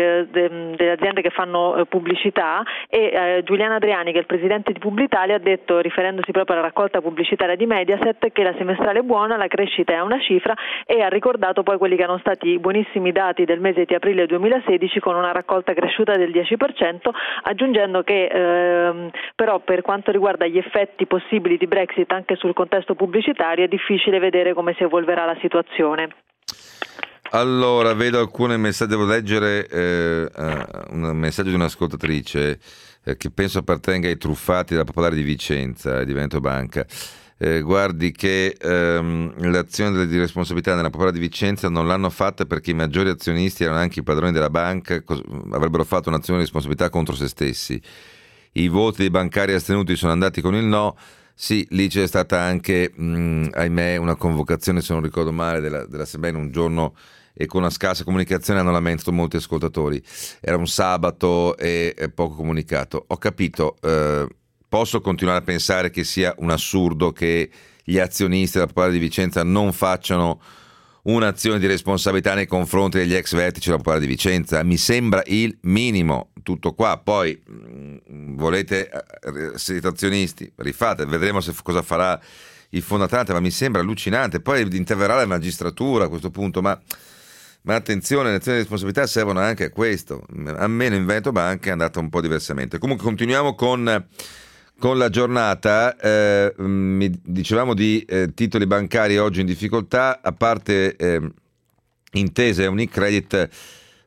aziende che fanno pubblicità, e Giuliano Adriani, che è il presidente di Publitalia, ha detto, riferendosi proprio alla raccolta pubblicitaria di Mediaset, che la semestrale è buona, la crescita è una cifra, e ha ricordato poi quelli che erano stati i buonissimi dati del mese di aprile 2016 con una raccolta cresciuta del 10%, aggiungendo che però per quanto riguarda gli effetti possibili di Brexit anche sul contesto pubblicitario è difficile vedere come si evolverà la situazione. Allora, vedo alcuni messaggi, devo leggere un messaggio di un'ascoltatrice che penso appartenga ai truffati della Popolare di Vicenza e di Veneto Banca. Guardi che l'azione di responsabilità nella Popolare di Vicenza non l'hanno fatta perché i maggiori azionisti erano anche i padroni della banca, avrebbero fatto un'azione di responsabilità contro se stessi. I voti dei bancari astenuti sono andati con il no. Sì, lì c'è stata anche, ahimè, una convocazione, se non ricordo male, dell'assemblea in un giorno, e con una scarsa comunicazione hanno lamentato molti ascoltatori. Era un sabato e poco comunicato. Ho capito, posso continuare a pensare che sia un assurdo che gli azionisti della Popolare di Vicenza non facciano un'azione di responsabilità nei confronti degli ex vertici della Popolare di Vicenza. Mi sembra il minimo, tutto qua. Poi volete, siete azionisti, rifate, vedremo cosa farà il fondatore, ma mi sembra allucinante. Poi interverrà la magistratura a questo punto, ma attenzione, le azioni di responsabilità servono anche a questo. Almeno in Veneto Banca è andata un po' diversamente. Comunque continuiamo con la giornata. Dicevamo di titoli bancari oggi in difficoltà, a parte Intesa e Unicredit.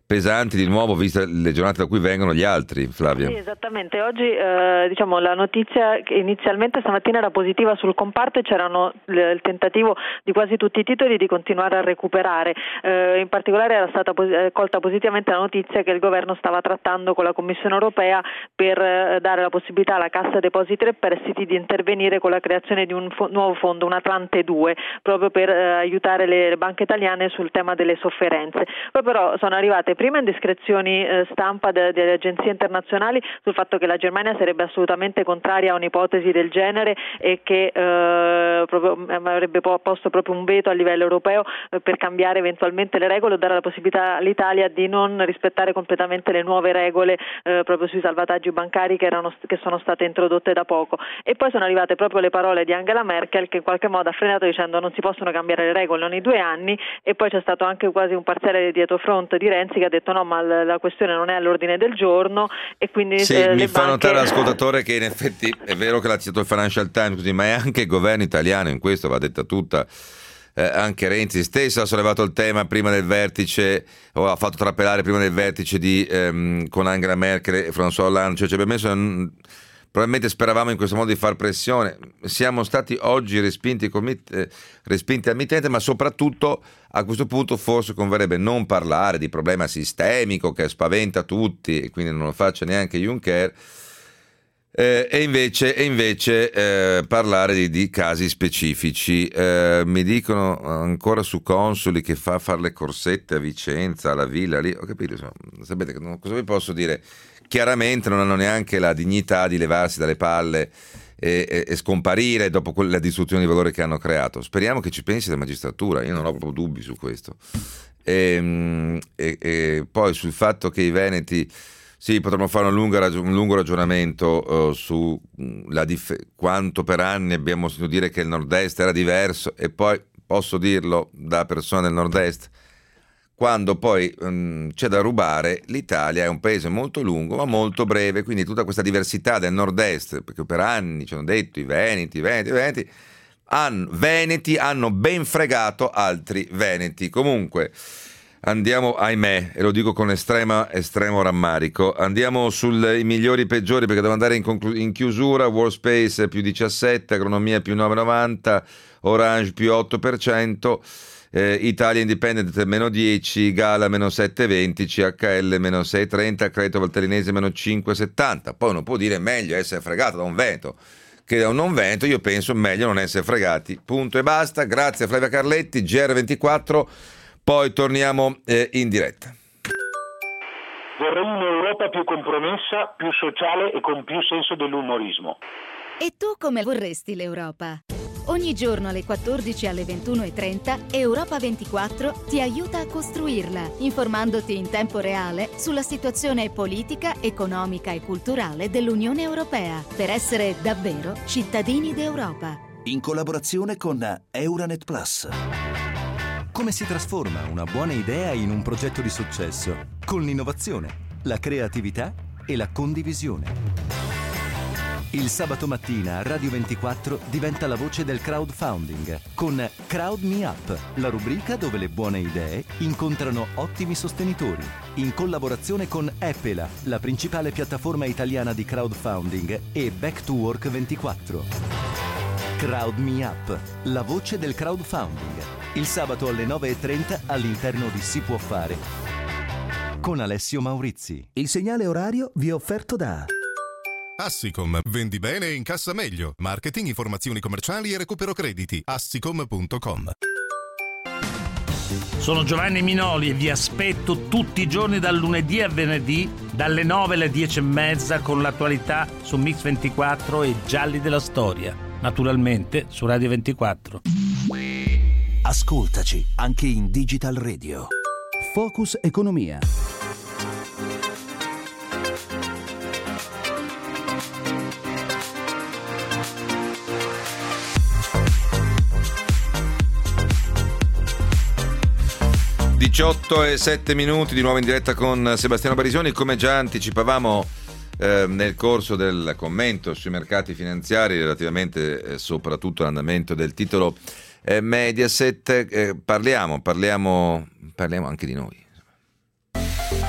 pesanti di nuovo, viste le giornate da cui vengono gli altri, Flavia. Sì, esattamente. Oggi la notizia che inizialmente stamattina era positiva sul comparto e c'erano il tentativo di quasi tutti i titoli di continuare a recuperare. In particolare era stata colta positivamente la notizia che il governo stava trattando con la Commissione europea per dare la possibilità alla Cassa Depositi e Prestiti di intervenire con la creazione di un nuovo fondo, un Atlante 2, proprio per aiutare le banche italiane sul tema delle sofferenze. Poi però sono arrivate prima indiscrezioni stampa delle agenzie internazionali sul fatto che la Germania sarebbe assolutamente contraria a un'ipotesi del genere e che avrebbe posto proprio un veto a livello europeo per cambiare eventualmente le regole o dare la possibilità all'Italia di non rispettare completamente le nuove regole proprio sui salvataggi bancari che sono state introdotte da poco. E poi sono arrivate proprio le parole di Angela Merkel, che in qualche modo ha frenato dicendo non si possono cambiare le regole ogni 2 anni, e poi c'è stato anche quasi un parziale dietrofront di Renzi che ha detto no, ma la questione non è all'ordine del giorno, e quindi sì, mi fa notare l'ascoltatore che in effetti è vero che l'ha citato il Financial Times così, ma è anche il governo italiano, in questo va detta tutta. Anche Renzi stesso ha sollevato il tema prima del vertice, o ha fatto trapelare prima del vertice con Angela Merkel e François Hollande, cioè ci abbiamo messo probabilmente speravamo in questo modo di far pressione. Siamo stati oggi respinti al mittente, ma soprattutto a questo punto forse converrebbe non parlare di problema sistemico che spaventa tutti e quindi non lo faccia neanche Juncker, e invece parlare di casi specifici. Mi dicono ancora su Consoli che fa fare le corsette a Vicenza, alla villa lì, ho capito, insomma, sapete cosa vi posso dire? Chiaramente non hanno neanche la dignità di levarsi dalle palle e scomparire dopo la distruzione di valore che hanno creato. Speriamo che ci pensi la magistratura, io non ho proprio dubbi su questo. E poi sul fatto che i veneti sì, potremmo fare un lungo ragionamento su quanto per anni abbiamo sentito dire che il nord-est era diverso, e poi posso dirlo da persona del nord-est, quando poi c'è da rubare, l'Italia è un paese molto lungo ma molto breve, quindi tutta questa diversità del nord-est, perché per anni ci hanno detto i veneti hanno ben fregato altri veneti. Comunque andiamo, ahimè, e lo dico con estremo rammarico, andiamo sui migliori e peggiori, perché devo andare in chiusura. Workspace più 17, Agronomia più 9,90, Orange più 8%, Italia Independent meno 10, Gala meno 7,20, CHL meno 6,30, Credito Valtellinese meno 5,70. Poi uno può dire meglio essere fregato da un vento che da un non vento. Io penso meglio non essere fregati, punto e basta. Grazie a Flavia Carletti, GR24, poi torniamo in diretta. Vorrei un'Europa più compromessa, più sociale e con più senso dell'umorismo. E tu come vorresti l'Europa? Ogni giorno alle 14 e alle 21:30 Europa 24 ti aiuta a costruirla, informandoti in tempo reale sulla situazione politica, economica e culturale dell'Unione Europea, per essere davvero cittadini d'Europa. In collaborazione con Euranet Plus. Come si trasforma una buona idea in un progetto di successo? Con l'innovazione, la creatività e la condivisione. Il sabato mattina Radio 24 diventa la voce del crowdfunding con Crowd Me Up, la rubrica dove le buone idee incontrano ottimi sostenitori, in collaborazione con Epela, la principale piattaforma italiana di crowdfunding, e Back to Work 24. Crowd Me Up, la voce del crowdfunding, il sabato alle 9:30 all'interno di Si Può Fare con Alessio Maurizi. Il segnale orario vi è offerto da Assicom, vendi bene e incassa meglio. Marketing, informazioni commerciali e recupero crediti. Assicom.com. Sono Giovanni Minoli e vi aspetto tutti i giorni dal lunedì a venerdì dalle 9 alle 10:30 con l'attualità su Mix 24 e Gialli della Storia, naturalmente su Radio 24. Ascoltaci anche in Digital Radio. Focus Economia. e 7 minuti di nuovo in diretta con Sebastiano Barisoni. Come già anticipavamo nel corso del commento sui mercati finanziari relativamente soprattutto all'andamento del titolo Mediaset, parliamo anche di noi.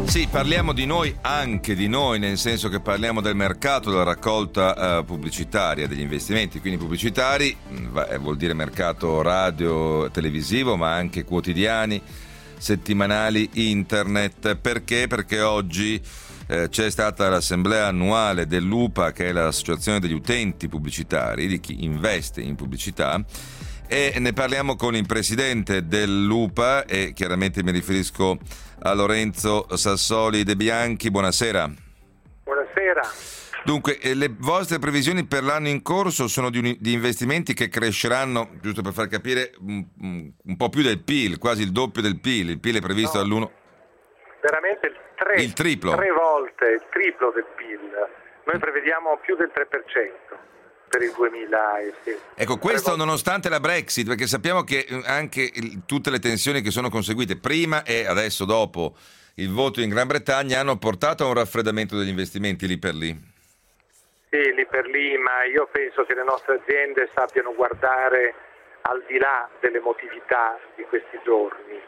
Sì, parliamo di noi, anche di noi, nel senso che parliamo del mercato della raccolta pubblicitaria, degli investimenti quindi pubblicitari, vuol dire mercato radio, televisivo, ma anche quotidiani, settimanali, internet. Perché? Perché oggi c'è stata l'assemblea annuale dell'UPA, che è l'associazione degli utenti pubblicitari, di chi investe in pubblicità, e ne parliamo con il presidente dell'UPA, e chiaramente mi riferisco a Lorenzo Sassoli De Bianchi. Buonasera. Buonasera. Dunque, le vostre previsioni per l'anno in corso sono di investimenti che cresceranno, giusto per far capire, un po' più del PIL, quasi il doppio del PIL. Il PIL è previsto all'1. Veramente il triplo. 3 volte il triplo del PIL. Noi prevediamo più del 3% per il 2016. Ecco, questo nonostante la Brexit, perché sappiamo che anche tutte le tensioni che sono conseguite prima e adesso dopo il voto in Gran Bretagna hanno portato a un raffreddamento degli investimenti lì per lì. Sì, lì per lì, ma io penso che le nostre aziende sappiano guardare al di là dell'emotività di questi giorni.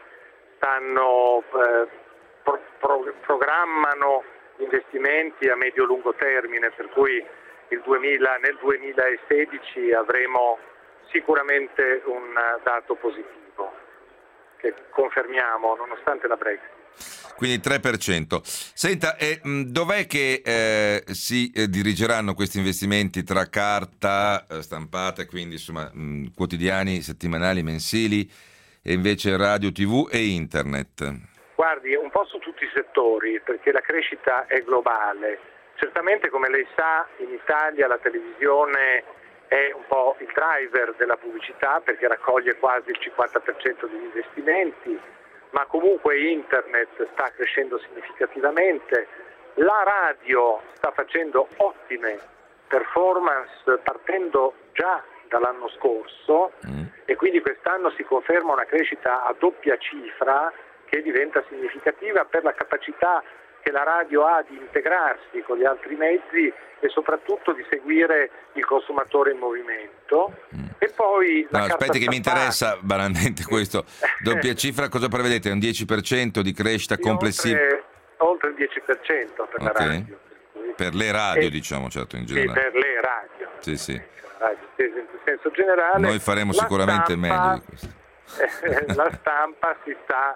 Programmano investimenti a medio-lungo termine, per cui nel 2016 avremo sicuramente un dato positivo che confermiamo nonostante la Brexit. Quindi 3%. Senta, dov'è che si dirigeranno questi investimenti tra carta stampata, quindi insomma quotidiani, settimanali, mensili, e invece radio, TV e internet? Guardi, un po' su tutti i settori, perché la crescita è globale. Certamente, come lei sa, in Italia la televisione è un po' il driver della pubblicità, perché raccoglie quasi il 50% degli investimenti, ma comunque internet sta crescendo significativamente. La radio sta facendo ottime performance partendo già dall'anno scorso e quindi quest'anno si conferma una crescita a doppia cifra che diventa significativa per la capacità che la radio ha di integrarsi con gli altri mezzi e soprattutto di seguire il consumatore in movimento. E poi aspetti che mi interessa banalmente questo. Doppia cifra, cosa prevedete? Un 10% di crescita complessiva? Oltre il 10% per la radio. Per le radio, diciamo, certo, in generale. Sì, per le radio. Sì. In senso generale. Noi faremo sicuramente meglio di questo. La stampa si sta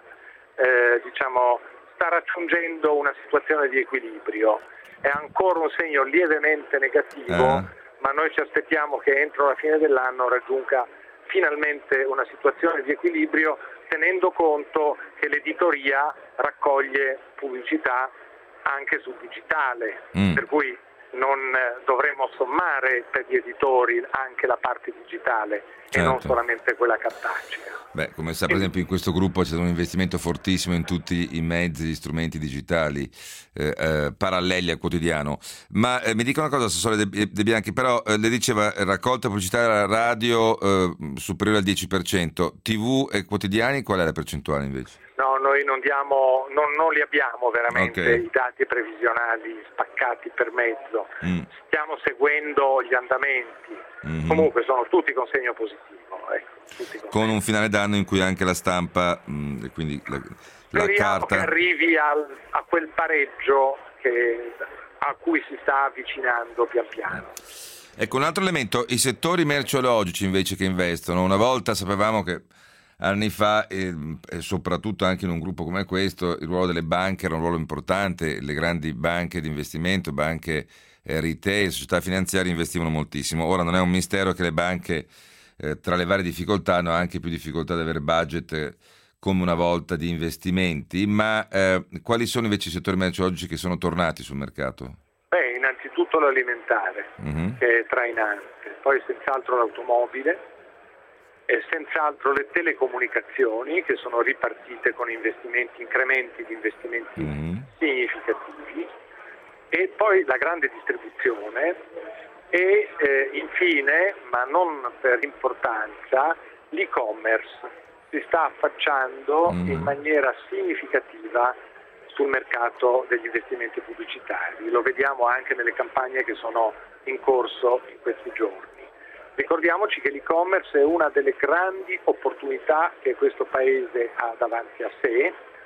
raggiungendo una situazione di equilibrio. È ancora un segno lievemente negativo, ma noi ci aspettiamo che entro la fine dell'anno raggiunga finalmente una situazione di equilibrio, tenendo conto che l'editoria raccoglie pubblicità anche sul digitale, per cui non dovremo sommare per gli editori anche la parte digitale e non solamente quella cartacea. Beh, come sa, per esempio in questo gruppo c'è un investimento fortissimo in tutti i mezzi, gli strumenti digitali paralleli al quotidiano. Ma mi dica una cosa, Sassoli De Bianchi, però le diceva raccolta pubblicitaria radio superiore al 10%, TV e quotidiani qual è la percentuale invece? No, noi non li abbiamo veramente i dati previsionali spaccati per mezzo. Stiamo seguendo gli andamenti. Comunque sono tutti con segno positivo. Con un finale d'anno in cui anche la stampa, quindi la carta, che arrivi a quel pareggio a cui si sta avvicinando pian piano. Ecco, un altro elemento, i settori merceologici invece che investono. Una volta sapevamo che anni fa, e soprattutto anche in un gruppo come questo, il ruolo delle banche era un ruolo importante. Le grandi banche di investimento, banche retail, società finanziarie investivano moltissimo. Ora non è un mistero che le banche, tra le varie difficoltà, hanno anche più difficoltà ad avere budget come una volta di investimenti. Ma quali sono invece i settori merceologici che sono tornati sul mercato? Beh, innanzitutto l'alimentare, che è trainante, poi senz'altro l'automobile, e senz'altro le telecomunicazioni, che sono ripartite con incrementi di investimenti significativi, e poi la grande distribuzione e infine, ma non per importanza, l'e-commerce si sta affacciando in maniera significativa sul mercato degli investimenti pubblicitari. Lo vediamo anche nelle campagne che sono in corso in questi giorni. Ricordiamoci che l'e-commerce è una delle grandi opportunità che questo Paese ha davanti a sé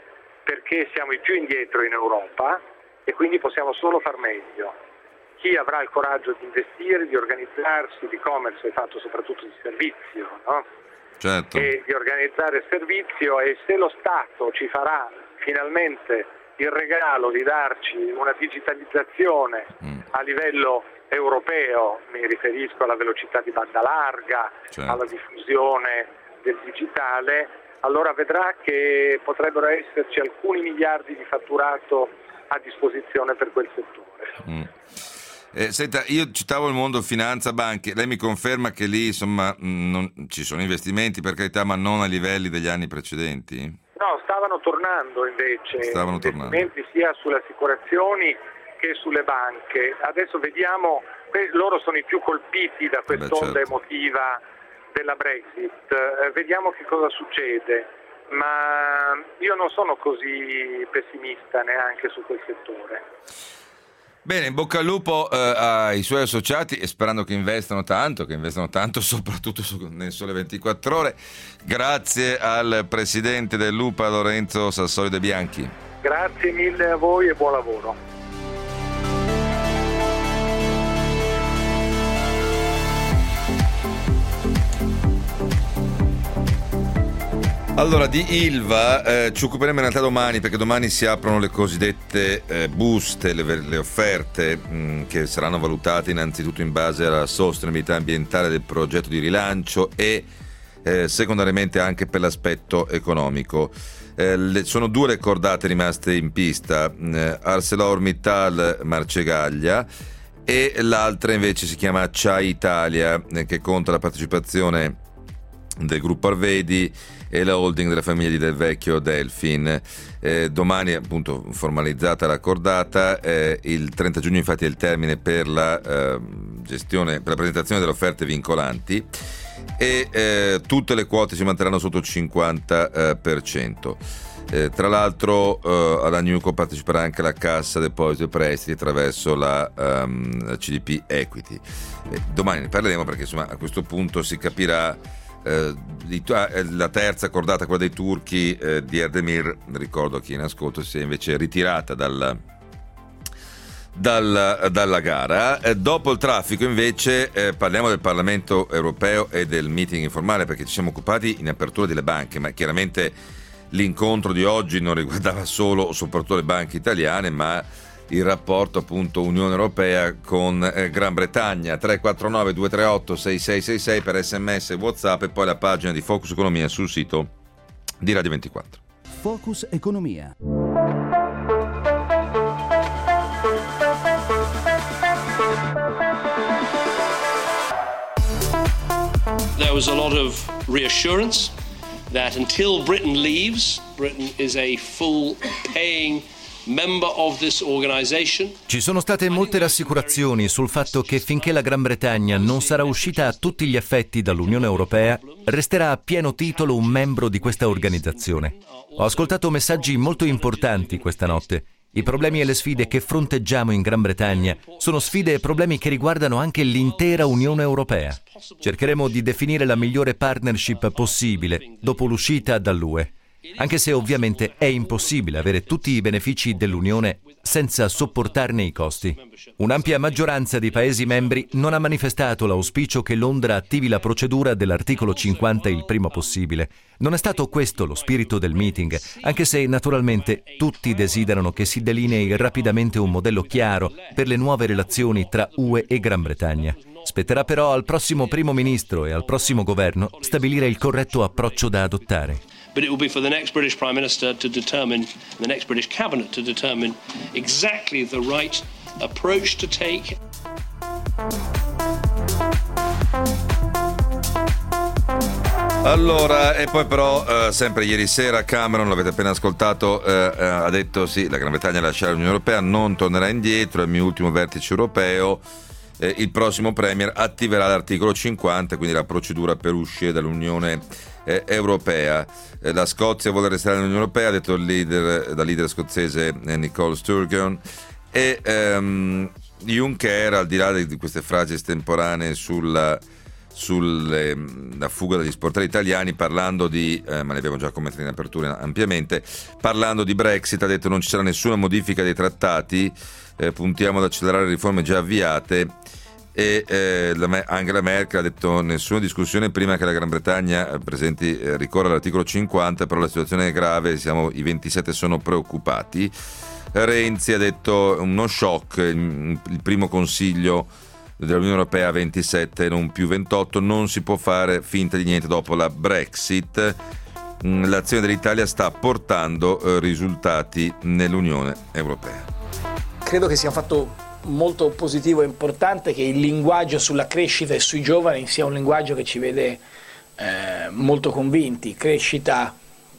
perché siamo i più indietro in Europa e quindi possiamo solo far meglio. Chi avrà il coraggio di investire, di organizzarsi, l'e-commerce è fatto soprattutto di servizio, no? Certo. E di organizzare servizio, e se lo Stato ci farà finalmente il regalo di darci una digitalizzazione a livello europeo, mi riferisco alla velocità di banda larga, certo, alla diffusione del digitale, allora vedrà che potrebbero esserci alcuni miliardi di fatturato a disposizione per quel settore. Senta, io citavo il mondo finanza, banche, lei mi conferma che lì insomma ci sono investimenti, per carità, ma non a livelli degli anni precedenti? No, stavano tornando invece investimenti sia sulle assicurazioni che sulle banche. Adesso vediamo, loro sono i più colpiti da quest'onda emotiva della Brexit, vediamo che cosa succede, ma io non sono così pessimista neanche su quel settore. Bene, in bocca al lupo ai suoi associati, e sperando che investano tanto soprattutto nel Sole 24 Ore. Grazie al presidente dell'UPA Lorenzo Sassoli De Bianchi. Grazie mille a voi e buon lavoro. Allora, di Ilva ci occuperemo in realtà domani, perché domani si aprono le cosiddette buste, le offerte che saranno valutate innanzitutto in base alla sostenibilità ambientale del progetto di rilancio e secondariamente anche per l'aspetto economico. Sono due le cordate rimaste in pista, ArcelorMittal Marcegaglia e l'altra invece si chiama Acciai Italia, che conta la partecipazione del gruppo Arvedi e la holding della famiglia di Del Vecchio Delfin. Domani appunto formalizzata la cordata, il 30 giugno infatti è il termine per la gestione, per la presentazione delle offerte vincolanti, e tutte le quote si manterranno sotto il 50%. Tra l'altro alla Newco parteciperà anche la Cassa Depositi e Prestiti attraverso la CDP Equity. Domani ne parleremo, perché insomma a questo punto si capirà. La terza cordata, quella dei turchi di Erdemir, ricordo a chi in ascolto, si è invece ritirata dalla gara. Dopo il traffico invece parliamo del Parlamento europeo e del meeting informale, perché ci siamo occupati in apertura delle banche, ma chiaramente l'incontro di oggi non riguardava solo o soprattutto le banche italiane, ma il rapporto appunto Unione Europea con Gran Bretagna. 349 238 6666 per SMS e WhatsApp, e poi la pagina di Focus Economia sul sito di Radio 24. Focus Economia. There was a lot of reassurance that until Britain leaves, Britain is a full paying member of this organization. Ci sono state molte rassicurazioni sul fatto che finché la Gran Bretagna non sarà uscita a tutti gli effetti dall'Unione Europea, resterà a pieno titolo un membro di questa organizzazione. Ho ascoltato messaggi molto importanti questa notte. I problemi e le sfide che fronteggiamo in Gran Bretagna sono sfide e problemi che riguardano anche l'intera Unione Europea. Cercheremo di definire la migliore partnership possibile dopo l'uscita dall'UE. Anche se ovviamente è impossibile avere tutti i benefici dell'Unione senza sopportarne i costi. Un'ampia maggioranza di Paesi membri non ha manifestato l'auspicio che Londra attivi la procedura dell'articolo 50 il prima possibile. Non è stato questo lo spirito del meeting, anche se naturalmente tutti desiderano che si delinei rapidamente un modello chiaro per le nuove relazioni tra UE e Gran Bretagna. Spetterà però al prossimo primo ministro e al prossimo governo stabilire il corretto approccio da adottare. But it will be for the next British Prime Minister to determine, the next British Cabinet to determine exactly the right approach to take. Allora, e poi però sempre ieri sera Cameron, l'avete appena ascoltato, ha detto sì, la Gran Bretagna lascerà l'Unione Europea, non tornerà indietro, è il mio ultimo vertice europeo. Il prossimo Premier attiverà l'articolo 50, quindi la procedura per uscire dall'Unione Europea. La Scozia vuole restare nell'Unione Europea, ha detto la leader scozzese Nicole Sturgeon, e Juncker, al di là di queste frasi estemporanee sulla sulla fuga degli sportelli italiani, parlando di, ma ne abbiamo già commentato in apertura ampiamente, parlando di Brexit, ha detto non ci sarà nessuna modifica dei trattati, puntiamo ad accelerare riforme già avviate, e Angela Merkel ha detto nessuna discussione prima che la Gran Bretagna ricorra all'articolo 50, però la situazione è grave, i 27 sono preoccupati. Renzi ha detto uno shock, il primo consiglio dell'Unione Europea 27 non più 28, non si può fare finta di niente dopo la Brexit. L'azione dell'Italia sta portando risultati nell'Unione Europea. Credo che sia un fatto molto positivo e importante che il linguaggio sulla crescita e sui giovani sia un linguaggio che ci vede molto convinti. Crescita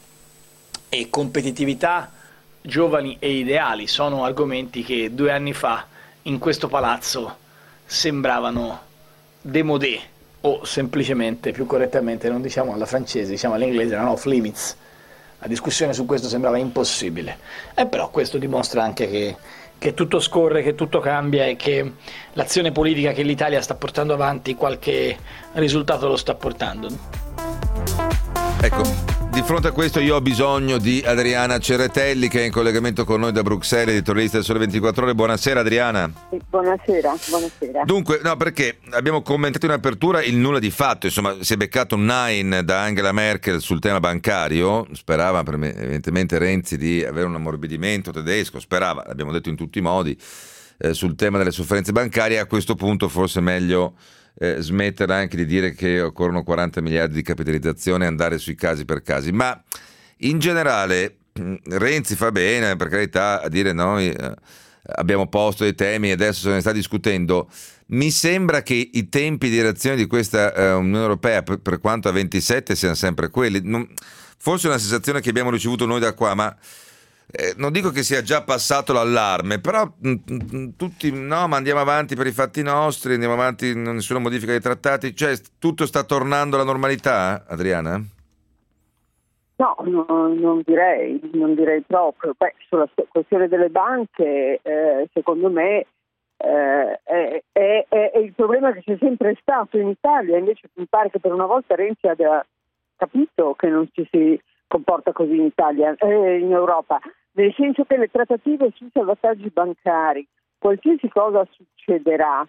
e competitività, giovani e ideali sono argomenti che 2 anni fa in questo palazzo sembravano démodé, o semplicemente, più correttamente, non diciamo alla francese, diciamo all'inglese, erano off limits. La discussione su questo sembrava impossibile, però questo dimostra anche che tutto scorre, che tutto cambia e che l'azione politica che l'Italia sta portando avanti qualche risultato lo sta portando. Ecco, di fronte a questo io ho bisogno di Adriana Ceretelli, che è in collegamento con noi da Bruxelles, editorialista del Sole 24 Ore. Buonasera Adriana. Buonasera. Dunque, no, perché abbiamo commentato in apertura il nulla di fatto, insomma, si è beccato un nine da Angela Merkel sul tema bancario, sperava evidentemente Renzi di avere un ammorbidimento tedesco, sperava, l'abbiamo detto in tutti i modi, sul tema delle sofferenze bancarie. A questo punto forse è meglio smetterla anche di dire che occorrono 40 miliardi di capitalizzazione e andare sui casi per casi, ma in generale Renzi fa bene, per carità, a dire noi abbiamo posto dei temi e adesso se ne sta discutendo. Mi sembra che i tempi di reazione di questa Unione Europea, per quanto a 27, siano sempre quelli. Forse è una sensazione che abbiamo ricevuto noi da qua, ma non dico che sia già passato l'allarme, però tutti no, ma andiamo avanti per i fatti nostri, andiamo avanti, nessuna modifica dei trattati, cioè tutto sta tornando alla normalità, Adriana? No, non direi proprio. Sulla questione delle banche, secondo me è il problema che c'è sempre stato in Italia, invece mi pare che per una volta Renzi abbia capito che non ci si comporta così in Italia, in Europa, nel senso che le trattative sui salvataggi bancari, qualsiasi cosa succederà,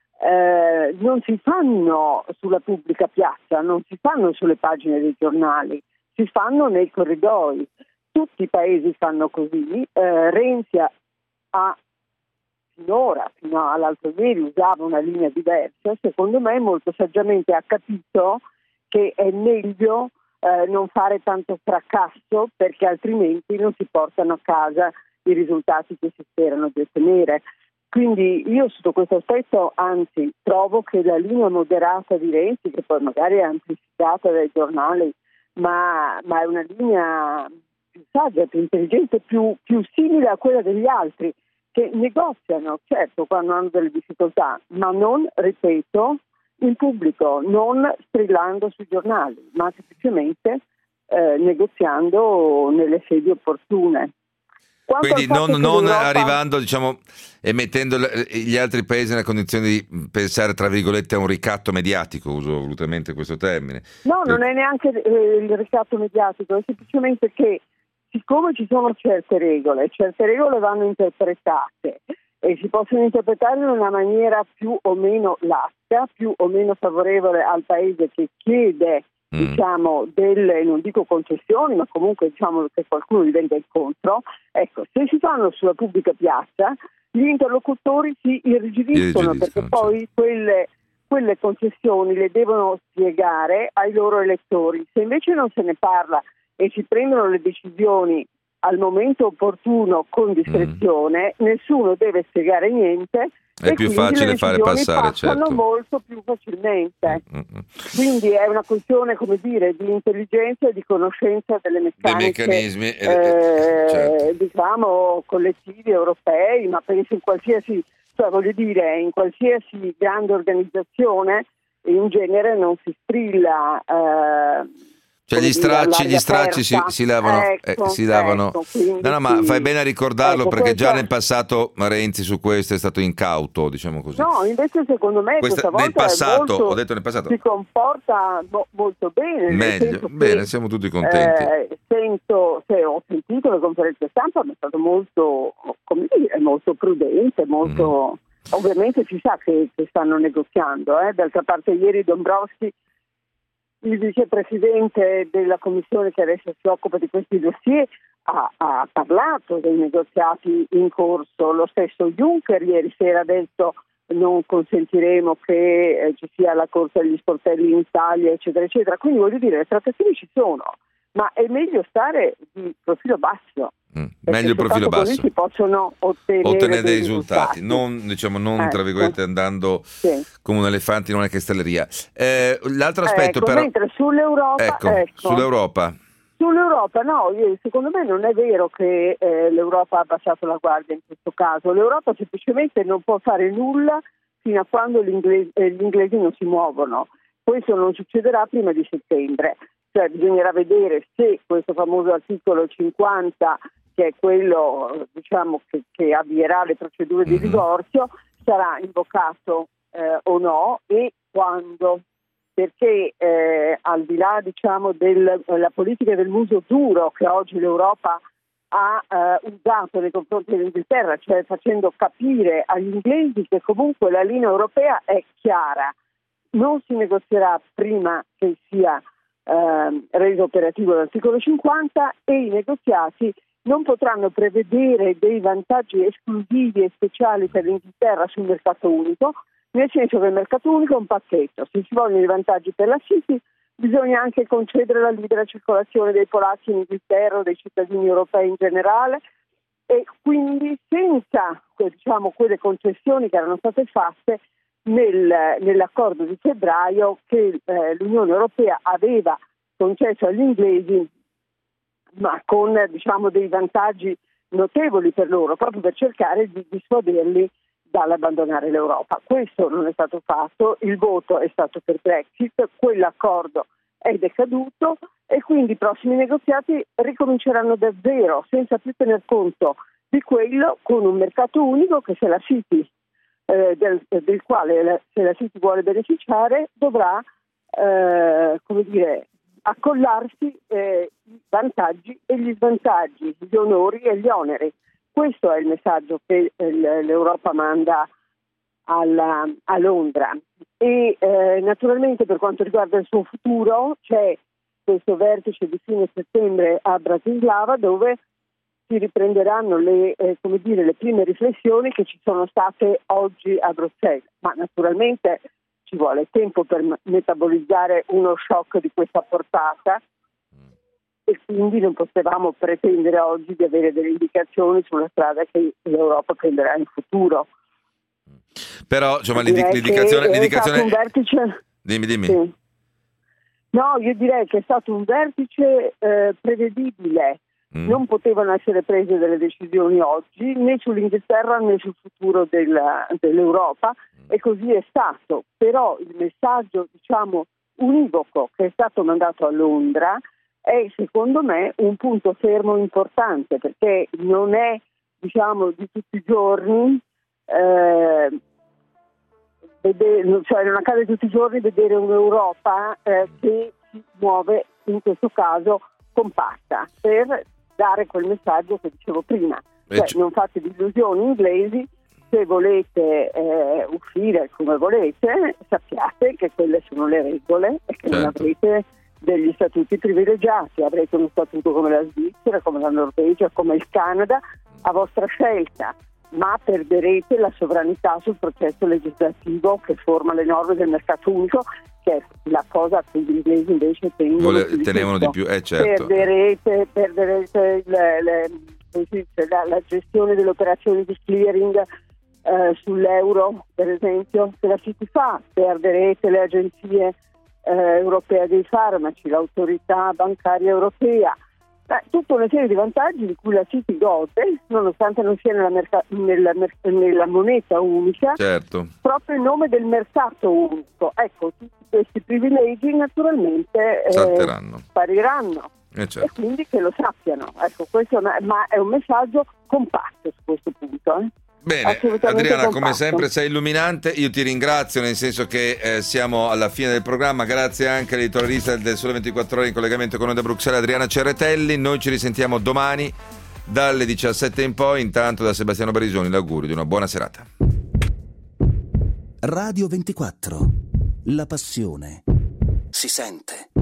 non si fanno sulla pubblica piazza, non si fanno sulle pagine dei giornali, si fanno nei corridoi. Tutti i paesi fanno così. Renzi ha finora, fino all'altro ieri, usava una linea diversa. Secondo me molto saggiamente ha capito che è meglio non fare tanto fracasso, perché altrimenti non si portano a casa i risultati che si sperano di ottenere. Quindi io sotto questo aspetto, anzi, trovo che la linea moderata di Renzi, che poi magari è amplificata dai giornali, ma è una linea più saggia, più intelligente, più simile a quella degli altri, che negoziano, certo, quando hanno delle difficoltà, ma non, ripeto, in pubblico, non strillando sui giornali, ma semplicemente negoziando nelle sedi opportune. Quindi non arrivando, diciamo, e mettendo gli altri paesi nella condizione di pensare, tra virgolette, a un ricatto mediatico, uso volutamente questo termine. No, non è neanche il ricatto mediatico, è semplicemente che siccome ci sono certe regole vanno interpretate e si possono interpretare in una maniera più o meno lasca, più o meno favorevole al paese che chiede diciamo delle, non dico concessioni, ma comunque diciamo che qualcuno gli venga incontro. Ecco, se si fanno sulla pubblica piazza, gli interlocutori si irrigidiscono, perché poi quelle concessioni le devono spiegare ai loro elettori. Se invece non se ne parla e si prendono le decisioni al momento opportuno con discrezione, nessuno deve spiegare niente. È più facile fare passare, certo. Molto più facilmente. Quindi è una questione, come dire, di intelligenza e di conoscenza delle meccaniche, dei meccanismi, certo, diciamo, collettivi europei, ma penso in qualsiasi, cioè voglio dire, in qualsiasi grande organizzazione in genere non si strilla Cioè gli stracci si lavano. Quindi, no, ma fai bene a ricordarlo, perché già nel passato Renzi su questo è stato incauto, diciamo così. No, invece secondo me questa volta nel passato, molto, ho detto nel passato, si comporta molto bene. Meglio, bene, siamo tutti contenti. Ho sentito le conferenze stampa, ma è stato molto, come dire, molto prudente, molto... Ovviamente si sa che stanno negoziando, d'altra parte ieri Dombrovskis, il vicepresidente della commissione che adesso si occupa di questi dossier, ha parlato dei negoziati in corso. Lo stesso Juncker ieri sera ha detto non consentiremo che ci sia la corsa agli sportelli in Italia, eccetera, eccetera. Quindi voglio dire, le trattative ci sono, ma è meglio stare di profilo basso. Meglio il profilo basso. Così si possono ottenere dei risultati. Non tra virgolette andando come un elefante in una castelleria. L'altro aspetto però... Mentre sull'Europa... Sull'Europa no, secondo me non è vero che l'Europa ha abbassato la guardia in questo caso. L'Europa semplicemente non può fare nulla fino a quando gli inglesi non si muovono. Questo non succederà prima di settembre. Cioè bisognerà vedere se questo famoso articolo 50, che è quello diciamo che avvierà le procedure di divorzio, sarà invocato o no, e quando. Perché al di là diciamo della politica del muso duro che oggi l'Europa ha usato nei confronti dell'Inghilterra, cioè facendo capire agli inglesi che comunque la linea europea è chiara, non si negozierà prima che sia reso operativo l'articolo 50, e i negoziati non potranno prevedere dei vantaggi esclusivi e speciali per l'Inghilterra sul mercato unico, nel senso che il mercato unico è un pacchetto. Se ci vogliono i vantaggi per la City, bisogna anche concedere la libera circolazione dei polacchi in Inghilterra o dei cittadini europei in generale, e quindi senza quelle concessioni che erano state fatte nell'accordo di febbraio che l'Unione Europea aveva concesso agli inglesi, ma con dei vantaggi notevoli per loro, proprio per cercare di dissuaderli dall'abbandonare l'Europa. Questo non è stato fatto, il voto è stato per Brexit, quell'accordo è decaduto e quindi i prossimi negoziati ricominceranno da zero, senza più tener conto di quello, con un mercato unico che se la City del quale se la City vuole beneficiare dovrà accollarsi i vantaggi e gli svantaggi, gli onori e gli oneri. Questo è il messaggio che l'Europa manda a Londra, e naturalmente per quanto riguarda il suo futuro c'è questo vertice di fine settembre a Bratislava, dove si riprenderanno le prime riflessioni che ci sono state oggi a Bruxelles, ma naturalmente ci vuole tempo per metabolizzare uno shock di questa portata, e quindi non potevamo pretendere oggi di avere delle indicazioni sulla strada che l'Europa prenderà in futuro. Però insomma l'indicazione... Un vertice... Dimmi. Sì. No, io direi che è stato un vertice prevedibile. Non potevano essere prese delle decisioni oggi né sull'Inghilterra né sul futuro dell'Europa, e così è stato. Però il messaggio univoco che è stato mandato a Londra è secondo me un punto fermo importante, perché non è di tutti i giorni non accade tutti i giorni vedere un'Europa che si muove in questo caso compatta per dare quel messaggio che dicevo prima, non fate illusioni inglesi, se volete uscire come volete sappiate che quelle sono le regole e che non avrete degli statuti privilegiati, avrete uno statuto come la Svizzera, come la Norvegia, come il Canada a vostra scelta, ma perderete la sovranità sul processo legislativo che forma le norme del mercato unico, che è la cosa a cui gli inglesi invece tenevano di più. Certo. Perderete la gestione delle operazioni di clearing sull'euro, per esempio, se la City fa, perderete le agenzie europee dei farmaci, l'autorità bancaria europea, tutta una serie di vantaggi di cui la City gode, nonostante non sia nella moneta unica, certo, proprio in nome del mercato unico. Ecco, tutti questi privilegi naturalmente spariranno. Certo. E quindi che lo sappiano. Ecco, questo ma è un messaggio compatto su questo punto. Bene, Adriana, come sempre sei illuminante, io ti ringrazio, nel senso che siamo alla fine del programma, grazie anche all'editorialista del Sole 24 Ore in collegamento con noi da Bruxelles, Adriana Cerretelli. Noi ci risentiamo domani dalle 17 in poi. Intanto da Sebastiano Barisoni l'augurio di una buona serata. Radio 24, la passione si sente.